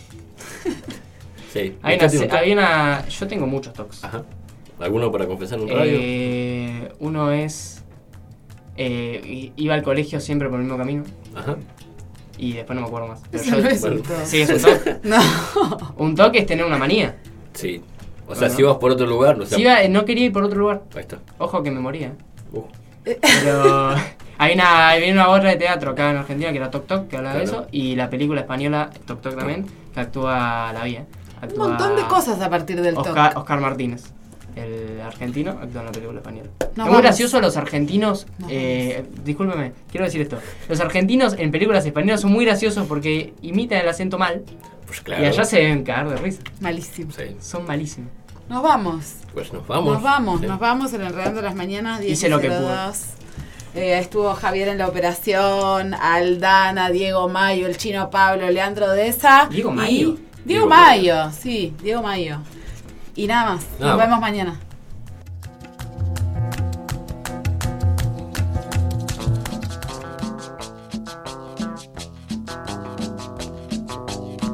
B: Sí.
N: Hay
B: ¿Usted
N: una,
B: tiene un toque?
N: hay una... Yo tengo muchos toques.
B: Ajá. ¿Alguno para confesar en un radio?
N: Eh, uno es... Eh, i- iba al colegio siempre por el mismo camino.
B: Ajá.
N: Y después no me acuerdo más. Pero
I: Eso
N: yo-
I: no es
B: bueno.
I: un toque.
N: Sí, es un toque.
I: No.
N: Un toque es tener una manía.
B: Sí. O sea,
N: Bueno.
B: si vas por otro lugar, o sea,
N: Si iba, no quería ir por otro lugar.
B: ahí está.
N: Ojo que me moría.
B: Uh,
N: Pero hay una, hay una obra de teatro acá en Argentina que era Toc Toc, que hablaba de
B: Claro.
N: eso. Y la película española Toc Toc también, que actúa La Vía.
I: Un
N: Actúa
I: montón de cosas a partir del
N: Oscar,
I: toque.
N: Oscar Martínez, el argentino, actúa en la película española.
I: Nos
N: es
I: vamos.
N: muy gracioso los argentinos.
I: Nos
N: Eh, discúlpeme, quiero decir esto. Los argentinos en películas españolas son muy graciosos porque imitan el acento mal.
B: pues claro.
N: Y allá se deben cagar de risa.
I: Malísimo.
B: Sí.
N: Son malísimos.
I: Nos vamos.
B: Pues nos vamos.
I: Nos vamos,
B: Sí.
I: nos vamos en Enredando las Mañanas. diez
N: Hice lo que
I: cero dos. Eh, estuvo Javier en la operación, Aldana, Diego Mayo, el Chino Pablo, Leandro Deza.
N: Diego
I: y-
N: Mayo.
I: Diego
B: Diego
I: Mayo, sí, Diego Mayo. Y nada más.
B: Nada
I: Nos
B: más.
I: vemos mañana.